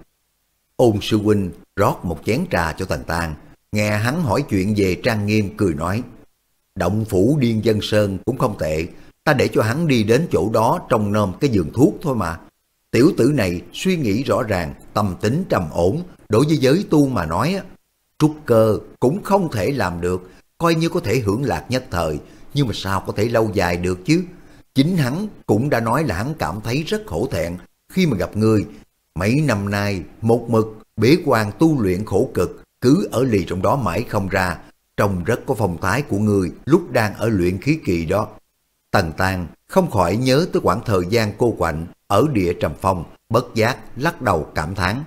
Ôn sư huynh rót một chén trà cho Tần Tang, nghe hắn hỏi chuyện về Trang Nghiêm cười nói: động phủ Điên Dân Sơn cũng không tệ, ta để cho hắn đi đến chỗ đó trông nom cái vườn thuốc thôi mà. Tiểu tử này suy nghĩ rõ ràng, tâm tính trầm ổn, đối với giới tu mà nói, trúc cơ cũng không thể làm được, coi như có thể hưởng lạc nhất thời, nhưng mà sao có thể lâu dài được chứ. Chính hắn cũng đã nói là hắn cảm thấy rất hổ thẹn khi mà gặp ngươi. Mấy năm nay một mực bế quan tu luyện khổ cực, cứ ở lì trong đó mãi không ra, trông rất có phong thái của người lúc đang ở luyện khí kỳ đó. Tần Tang không khỏi nhớ tới quãng thời gian cô quạnh ở địa trầm phong, bất giác lắc đầu cảm thán.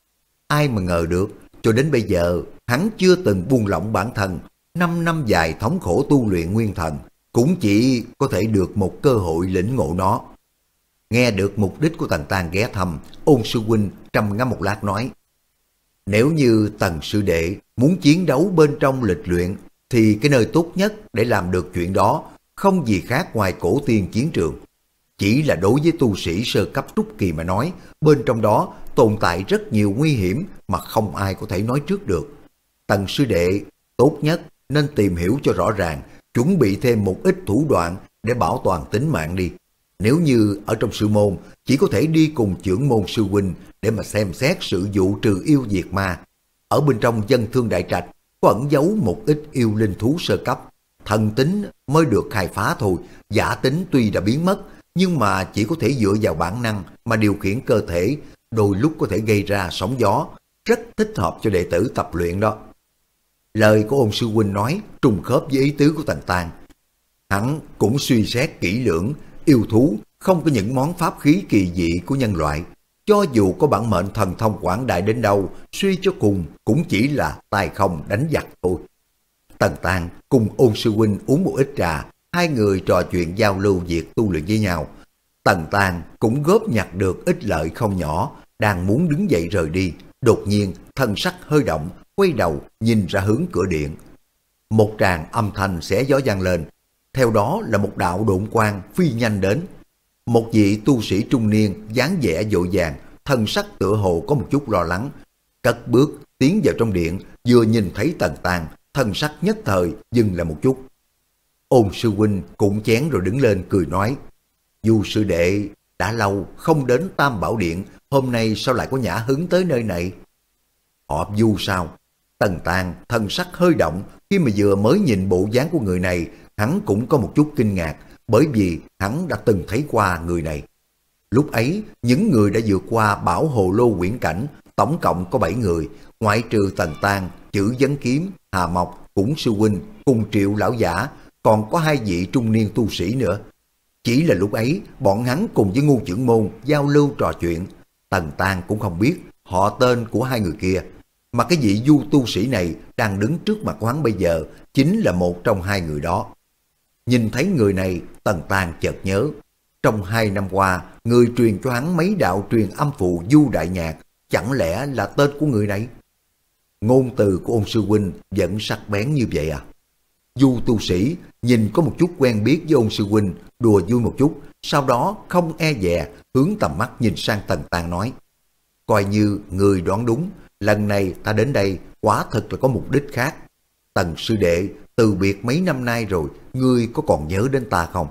Ai mà ngờ được, cho đến bây giờ hắn chưa từng buông lỏng bản thân, năm năm dài thống khổ tu luyện nguyên thần, cũng chỉ có thể được một cơ hội lĩnh ngộ nó. Nghe được mục đích của Tần Tang ghé thăm, Ôn sư huynh trầm ngâm một lát nói: nếu như Tần sư đệ muốn chiến đấu bên trong lịch luyện, thì cái nơi tốt nhất để làm được chuyện đó không gì khác ngoài cổ tiên chiến trường. Chỉ là đối với tu sĩ sơ cấp trúc kỳ mà nói, bên trong đó tồn tại rất nhiều nguy hiểm mà không ai có thể nói trước được. Tần sư đệ tốt nhất nên tìm hiểu cho rõ ràng, chuẩn bị thêm một ít thủ đoạn để bảo toàn tính mạng đi. Nếu như ở trong sư môn, chỉ có thể đi cùng trưởng môn sư huynh để mà xem xét sự vụ trừ yêu diệt ma. Ở bên trong Dân Thương Đại Trạch có ẩn giấu một ít yêu linh thú sơ cấp, thần tính mới được khai phá thôi. Giả tính tuy đã biến mất, nhưng mà chỉ có thể dựa vào bản năng mà điều khiển cơ thể, đôi lúc có thể gây ra sóng gió, rất thích hợp cho đệ tử tập luyện đó. Lời của Ôn sư huynh nói trùng khớp với ý tứ của Tần Tang. Hắn cũng suy xét kỹ lưỡng, yêu thú không có những món pháp khí kỳ dị của nhân loại. Cho dù có bản mệnh thần thông quảng đại đến đâu, suy cho cùng cũng chỉ là tay không đánh giặc thôi. Tần Tang cùng Ôn sư huynh uống một ít trà, hai người trò chuyện giao lưu việc tu luyện với nhau. Tần Tang cũng góp nhặt được ít lợi không nhỏ, đang muốn đứng dậy rời đi, đột nhiên thân sắc hơi động, quay đầu nhìn ra hướng cửa điện. Một tràng âm thanh xé gió vang lên, theo đó là một đạo độn quang phi nhanh đến. Một vị tu sĩ trung niên dáng vẻ vội vàng, thân sắc tựa hồ có một chút lo lắng, cất bước tiến vào trong điện, vừa nhìn thấy Tần Tang, thân sắc nhất thời dừng lại một chút. Ôn sư huynh cũng chén rồi đứng lên cười nói: Du sư đệ đã lâu không đến Tam Bảo Điện, hôm nay sao lại có nhã hứng tới nơi này? Họ Du sao? Tần Tàng thần sắc hơi động, khi mà vừa mới nhìn bộ dáng của người này, hắn cũng có một chút kinh ngạc, bởi vì hắn đã từng thấy qua người này. Lúc ấy, những người đã vượt qua Bảo Hồ Lô quyển cảnh, tổng cộng có bảy người, ngoại trừ Tần Tàng, Chữ Vấn Kiếm, Hà Mộc, Cũng Sư Huynh, cùng Triệu Lão Giả, còn có hai vị trung niên tu sĩ nữa. Chỉ là lúc ấy, bọn hắn cùng với Ngu Chưởng Môn giao lưu trò chuyện, Tần Tàng cũng không biết họ tên của hai người kia, mà cái vị du tu sĩ này đang đứng trước mặt hắn bây giờ chính là một trong hai người đó. Nhìn thấy người này, Tần Tàng chợt nhớ, trong hai năm qua, người truyền cho hắn mấy đạo truyền âm phù Du Đại Nhạc, chẳng lẽ là tên của người này? Ngôn từ của Ôn sư huynh vẫn sắc bén như vậy à? Du tu sĩ nhìn có một chút quen biết với Ôn sư huynh, đùa vui một chút, sau đó không e dè hướng tầm mắt nhìn sang Tần Tàng nói: coi như người đoán đúng, lần này ta đến đây quả thật là có mục đích khác. Tần sư đệ, từ biệt mấy năm nay rồi, ngươi có còn nhớ đến ta không?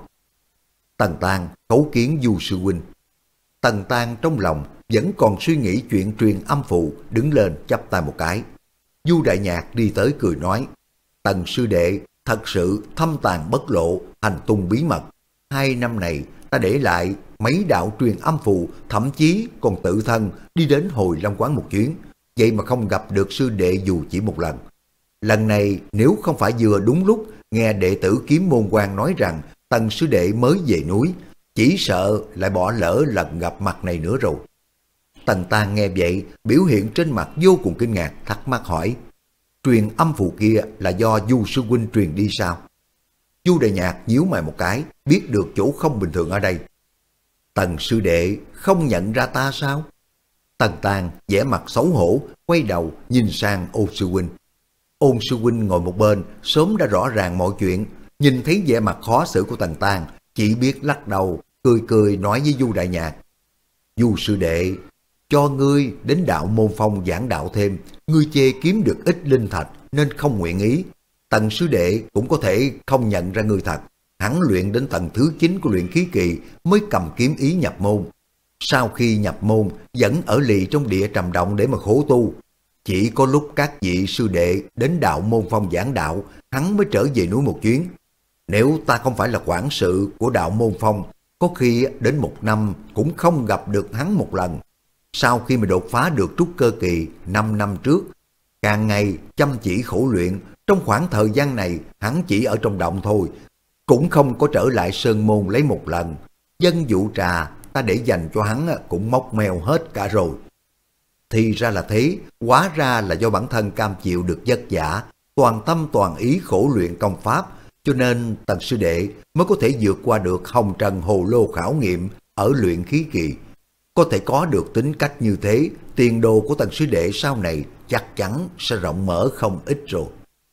Tần Tàng khấu kiến Du sư huynh. Tần Tàng trong lòng vẫn còn suy nghĩ chuyện truyền âm phụ, đứng lên chắp tay một cái. Du Đại Nhạc đi tới cười nói: Tần sư đệ thật sự thâm tàng bất lộ, hành tung bí mật. Hai năm này ta để lại mấy đạo truyền âm phù, thậm chí còn tự thân đi đến Hồi Long Quán một chuyến, vậy mà không gặp được sư đệ dù chỉ một lần. Lần này nếu không phải vừa đúng lúc nghe đệ tử Kiếm Môn Quan nói rằng Tần sư đệ mới về núi, chỉ sợ lại bỏ lỡ lần gặp mặt này nữa rồi. Tần Tàng nghe vậy, biểu hiện trên mặt vô cùng kinh ngạc, thắc mắc hỏi: truyền âm phù kia là do Du sư huynh truyền đi sao? Du Đại Nhạc nhíu mày một cái, biết được chỗ không bình thường ở đây. Tần sư đệ không nhận ra ta sao? Tần Tàng vẻ mặt xấu hổ, quay đầu nhìn sang Ôn sư huynh. Ôn sư huynh ngồi một bên, sớm đã rõ ràng mọi chuyện, nhìn thấy vẻ mặt khó xử của Tần Tàng, chỉ biết lắc đầu, cười cười nói với Du Đại Nhạc: Du sư đệ, cho ngươi đến Đạo Môn Phong giảng đạo thêm, ngươi chê kiếm được ít linh thạch nên không nguyện ý. Tần sư đệ cũng có thể không nhận ra ngươi thật, hắn luyện đến tầng thứ chín của luyện khí kỳ mới cầm kiếm ý nhập môn. Sau khi nhập môn, vẫn ở lì trong địa trầm động để mà khổ tu. Chỉ có lúc các vị sư đệ đến Đạo Môn Phong giảng đạo, hắn mới trở về núi một chuyến. Nếu ta không phải là quản sự của Đạo Môn Phong, có khi đến một năm cũng không gặp được hắn một lần. Sau khi mà đột phá được trúc cơ kỳ năm năm trước, càng ngày chăm chỉ khổ luyện, trong khoảng thời gian này hắn chỉ ở trong động thôi, cũng không có trở lại sơn môn lấy một lần. Dân vụ trà ta để dành cho hắn cũng móc mèo hết cả rồi. Thì ra là thế, hóa ra là do bản thân cam chịu được vất vả, toàn tâm toàn ý khổ luyện công pháp, cho nên Tần sư đệ mới có thể vượt qua được hồng trần hồ lô khảo nghiệm ở luyện khí kỳ. Có thể có được tính cách như thế, tiền đồ của Tần sư đệ sau này chắc chắn sẽ rộng mở không ít rồi.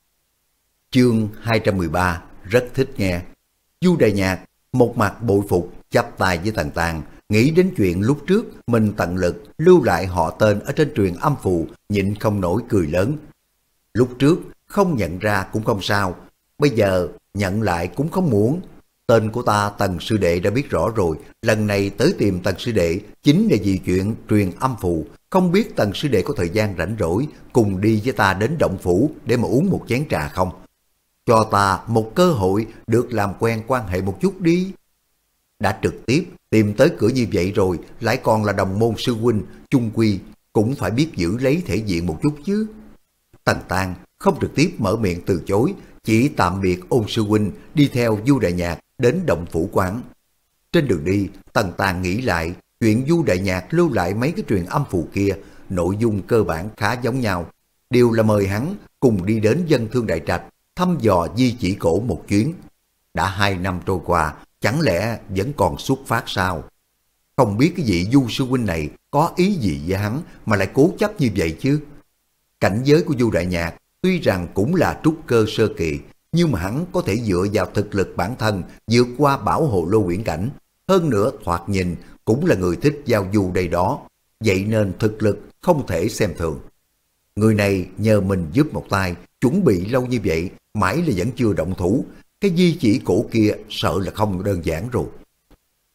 Chương hai trăm mười ba rất thích nghe. Du Đại Nhạc một mặt bội phục chắp tay với Tần Tàng, nghĩ đến chuyện lúc trước mình tận lực lưu lại họ tên ở trên truyền âm phù, nhịn không nổi cười lớn. Lúc trước không nhận ra cũng không sao, bây giờ nhận lại cũng không muốn. Tên của ta Tần sư đệ đã biết rõ rồi, lần này tới tìm Tần sư đệ chính là vì chuyện truyền âm phù. Không biết Tần sư đệ có thời gian rảnh rỗi cùng đi với ta đến động phủ để mà uống một chén trà không? Cho ta một cơ hội được làm quen quan hệ một chút đi. Đã trực tiếp tìm tới cửa như vậy rồi, lại còn là đồng môn sư huynh, chung quy cũng phải biết giữ lấy thể diện một chút chứ. Tần Tàng không trực tiếp mở miệng từ chối, chỉ tạm biệt Ôn sư huynh, đi theo Du Đại Nhạc đến động phủ quán. Trên đường đi, Tần Tàng nghĩ lại chuyện Du Đại Nhạc lưu lại mấy cái truyền âm phù kia, nội dung cơ bản khá giống nhau, đều là mời hắn cùng đi đến Dân Thương Đại Trạch thăm dò di chỉ cổ một chuyến. Đã hai năm trôi qua, chẳng lẽ vẫn còn xuất phát sao? Không biết cái vị Du sư huynh này có ý gì với hắn mà lại cố chấp như vậy chứ? Cảnh giới của Du Đại Nhạc tuy rằng cũng là trúc cơ sơ kỳ, nhưng mà hắn có thể dựa vào thực lực bản thân vượt qua Bảo Hộ Lô quyển cảnh. Hơn nữa thoạt nhìn cũng là người thích giao du đây đó, vậy nên thực lực không thể xem thường. Người này nhờ mình giúp một tay, chuẩn bị lâu như vậy, mãi là vẫn chưa động thủ. Cái di chỉ cổ kia sợ là không đơn giản rồi.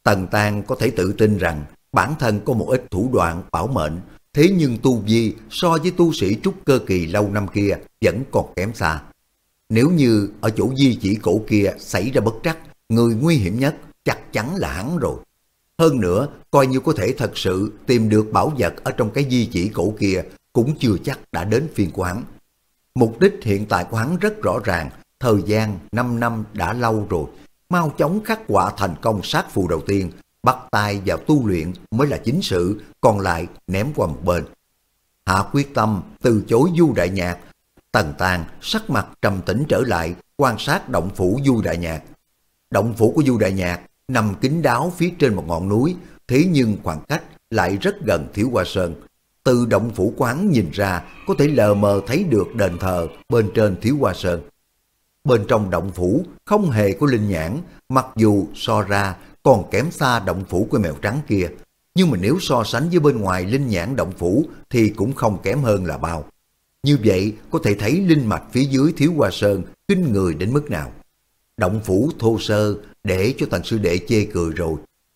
Tần Tang có thể tự tin rằng bản thân có một ít thủ đoạn bảo mệnh, thế nhưng tu vi so với tu sĩ trúc cơ kỳ lâu năm kia vẫn còn kém xa. Nếu như ở chỗ di chỉ cổ kia xảy ra bất trắc, người nguy hiểm nhất chắc chắn là hắn rồi. Hơn nữa, coi như có thể thật sự tìm được bảo vật ở trong cái di chỉ cổ kia cũng chưa chắc đã đến phiên của hắn. Mục đích hiện tại của hắn rất rõ ràng, thời gian năm năm đã lâu rồi, mau chóng khắc họa thành công sát phù đầu tiên, bắt tay vào tu luyện mới là chính sự, còn lại ném qua một bên. Hạ quyết tâm từ chối Du Đại Nhạc, Tần Tang sắc mặt trầm tĩnh trở lại, quan sát động phủ Du Đại Nhạc. Động phủ của Du Đại Nhạc nằm kín đáo phía trên một ngọn núi, thế nhưng khoảng cách lại rất gần Thiếu Hoa Sơn. Từ động phủ quán nhìn ra có thể lờ mờ thấy được đền thờ bên trên Thiếu Hoa Sơn. Bên trong động phủ không hề có linh nhãn, mặc dù so ra còn kém xa động phủ của mèo trắng kia, nhưng mà nếu so sánh với bên ngoài linh nhãn động phủ thì cũng không kém hơn là bao. Như vậy có thể thấy linh mạch phía dưới Thiếu Hoa Sơn kinh người đến mức nào. Động phủ thô sơ để cho Tần sư đệ chê cười rồi.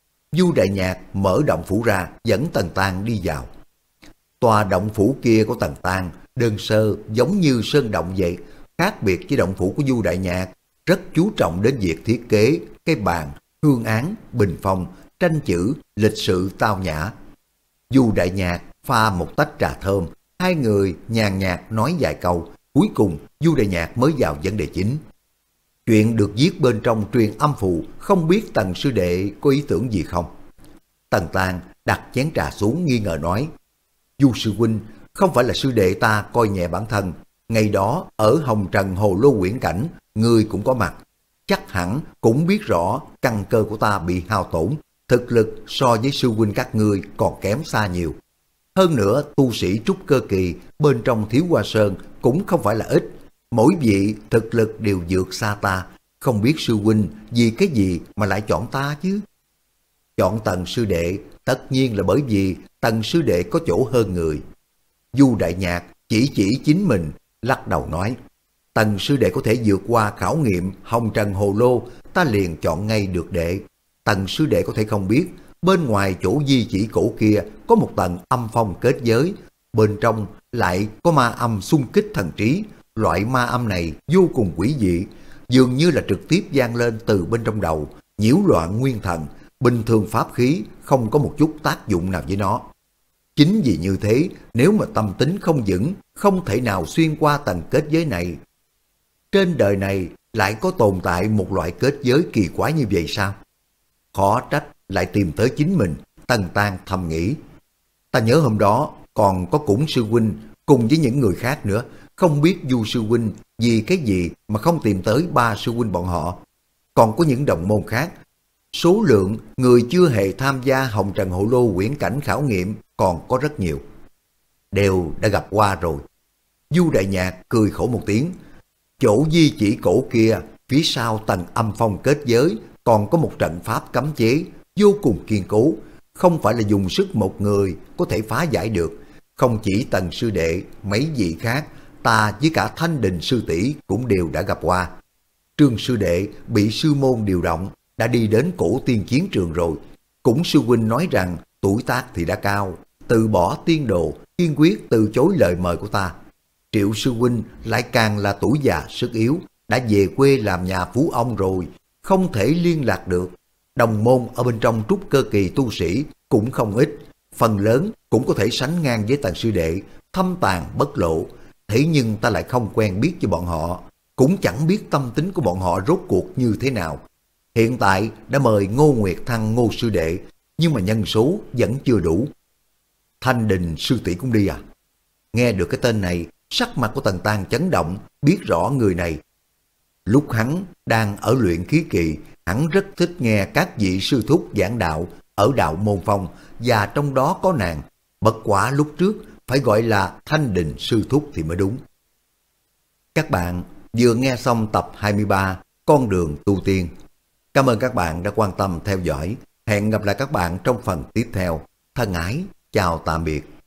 Du Đại Nhạc mở động phủ ra dẫn Tần Tang đi vào. Tòa động phủ kia của Tần Tang đơn sơ giống như sơn động vậy, khác biệt với động phủ của Du Đại Nhạc, rất chú trọng đến việc thiết kế, cái bàn, hương án, bình phong, tranh chữ, lịch sự tao nhã. Du Đại Nhạc pha một tách trà thơm, hai người nhàn nhạt nói vài câu, cuối cùng Du Đại Nhạc mới vào vấn đề chính. Chuyện được viết bên trong truyền âm phù, không biết Tần sư đệ có ý tưởng gì không? Tần Tang đặt chén trà xuống nghi ngờ nói, Du sư huynh, không phải là sư đệ ta coi nhẹ bản thân, ngày đó ở Hồng Trần Hồ Lô Quyển Cảnh, ngươi cũng có mặt, chắc hẳn cũng biết rõ căn cơ của ta bị hao tổn, thực lực so với sư huynh các ngươi còn kém xa nhiều. Hơn nữa tu sĩ trúc cơ kỳ bên trong Thiếu Hoa Sơn cũng không phải là ít, mỗi vị thực lực đều vượt xa ta, không biết sư huynh vì cái gì mà lại chọn ta chứ? Chọn Tần sư đệ tất nhiên là bởi vì Tần sư đệ có chỗ hơn người. Du Đại Nhạc chỉ chỉ chính mình, lắc đầu nói, Tần sư đệ có thể vượt qua khảo nghiệm Hồng Trần Hồ Lô, ta liền chọn ngay được đệ. Tần sư đệ có thể không biết, bên ngoài chỗ di chỉ cổ kia có một tầng âm phong kết giới, bên trong lại có ma âm xung kích thần trí. Loại ma âm này vô cùng quỷ dị, dường như là trực tiếp vang lên từ bên trong đầu, nhiễu loạn nguyên thần, bình thường pháp khí không có một chút tác dụng nào với nó. Chính vì như thế, nếu mà tâm tính không vững, không thể nào xuyên qua tầng kết giới này. Trên đời này lại có tồn tại một loại kết giới kỳ quái như vậy sao? Khó trách lại tìm tới chính mình, Tần Tang thầm nghĩ. Ta nhớ hôm đó còn có Cũng sư huynh cùng với những người khác nữa, không biết Du sư huynh vì cái gì mà không tìm tới ba sư huynh bọn họ. Còn có những đồng môn khác, số lượng người chưa hề tham gia Hồng Trần Hộ Lô Quyển Cảnh khảo nghiệm còn có rất nhiều. Đều đã gặp qua rồi. Du Đại Nhạc cười khổ một tiếng. Chỗ di chỉ cổ kia, phía sau tầng âm phong kết giới, còn có một trận pháp cấm chế, vô cùng kiên cố. Không phải là dùng sức một người có thể phá giải được. Không chỉ Tần sư đệ, mấy vị khác, ta với cả Thanh Đình sư tỷ cũng đều đã gặp qua. Trương sư đệ bị sư môn điều động, đã đi đến cổ tiên chiến trường rồi. Cũng sư huynh nói rằng tuổi tác thì đã cao, từ bỏ tiên đồ, kiên quyết từ chối lời mời của ta. Triệu sư huynh lại càng là tuổi già sức yếu, đã về quê làm nhà phú ông rồi, không thể liên lạc được. Đồng môn ở bên trong trúc cơ kỳ tu sĩ cũng không ít, phần lớn cũng có thể sánh ngang với Tần sư đệ, thâm tàn bất lộ. Thế nhưng ta lại không quen biết với bọn họ, cũng chẳng biết tâm tính của bọn họ rốt cuộc như thế nào. Hiện tại đã mời Ngô Nguyệt Thăng Ngô sư đệ, nhưng mà nhân số vẫn chưa đủ. Thanh Đình sư tỷ cũng đi à? Nghe được cái tên này, sắc mặt của Tần Tang chấn động, biết rõ người này. Lúc hắn đang ở luyện khí kỳ, hắn rất thích nghe các vị sư thúc giảng đạo ở đạo môn phong, và trong đó có nàng. Bất quả lúc trước phải gọi là Thanh Đình sư thúc thì mới đúng. Các bạn vừa nghe xong tập hai mươi ba Con đường tu tiên. Cảm ơn các bạn đã quan tâm theo dõi. Hẹn gặp lại các bạn trong phần tiếp theo. Thân ái, chào tạm biệt.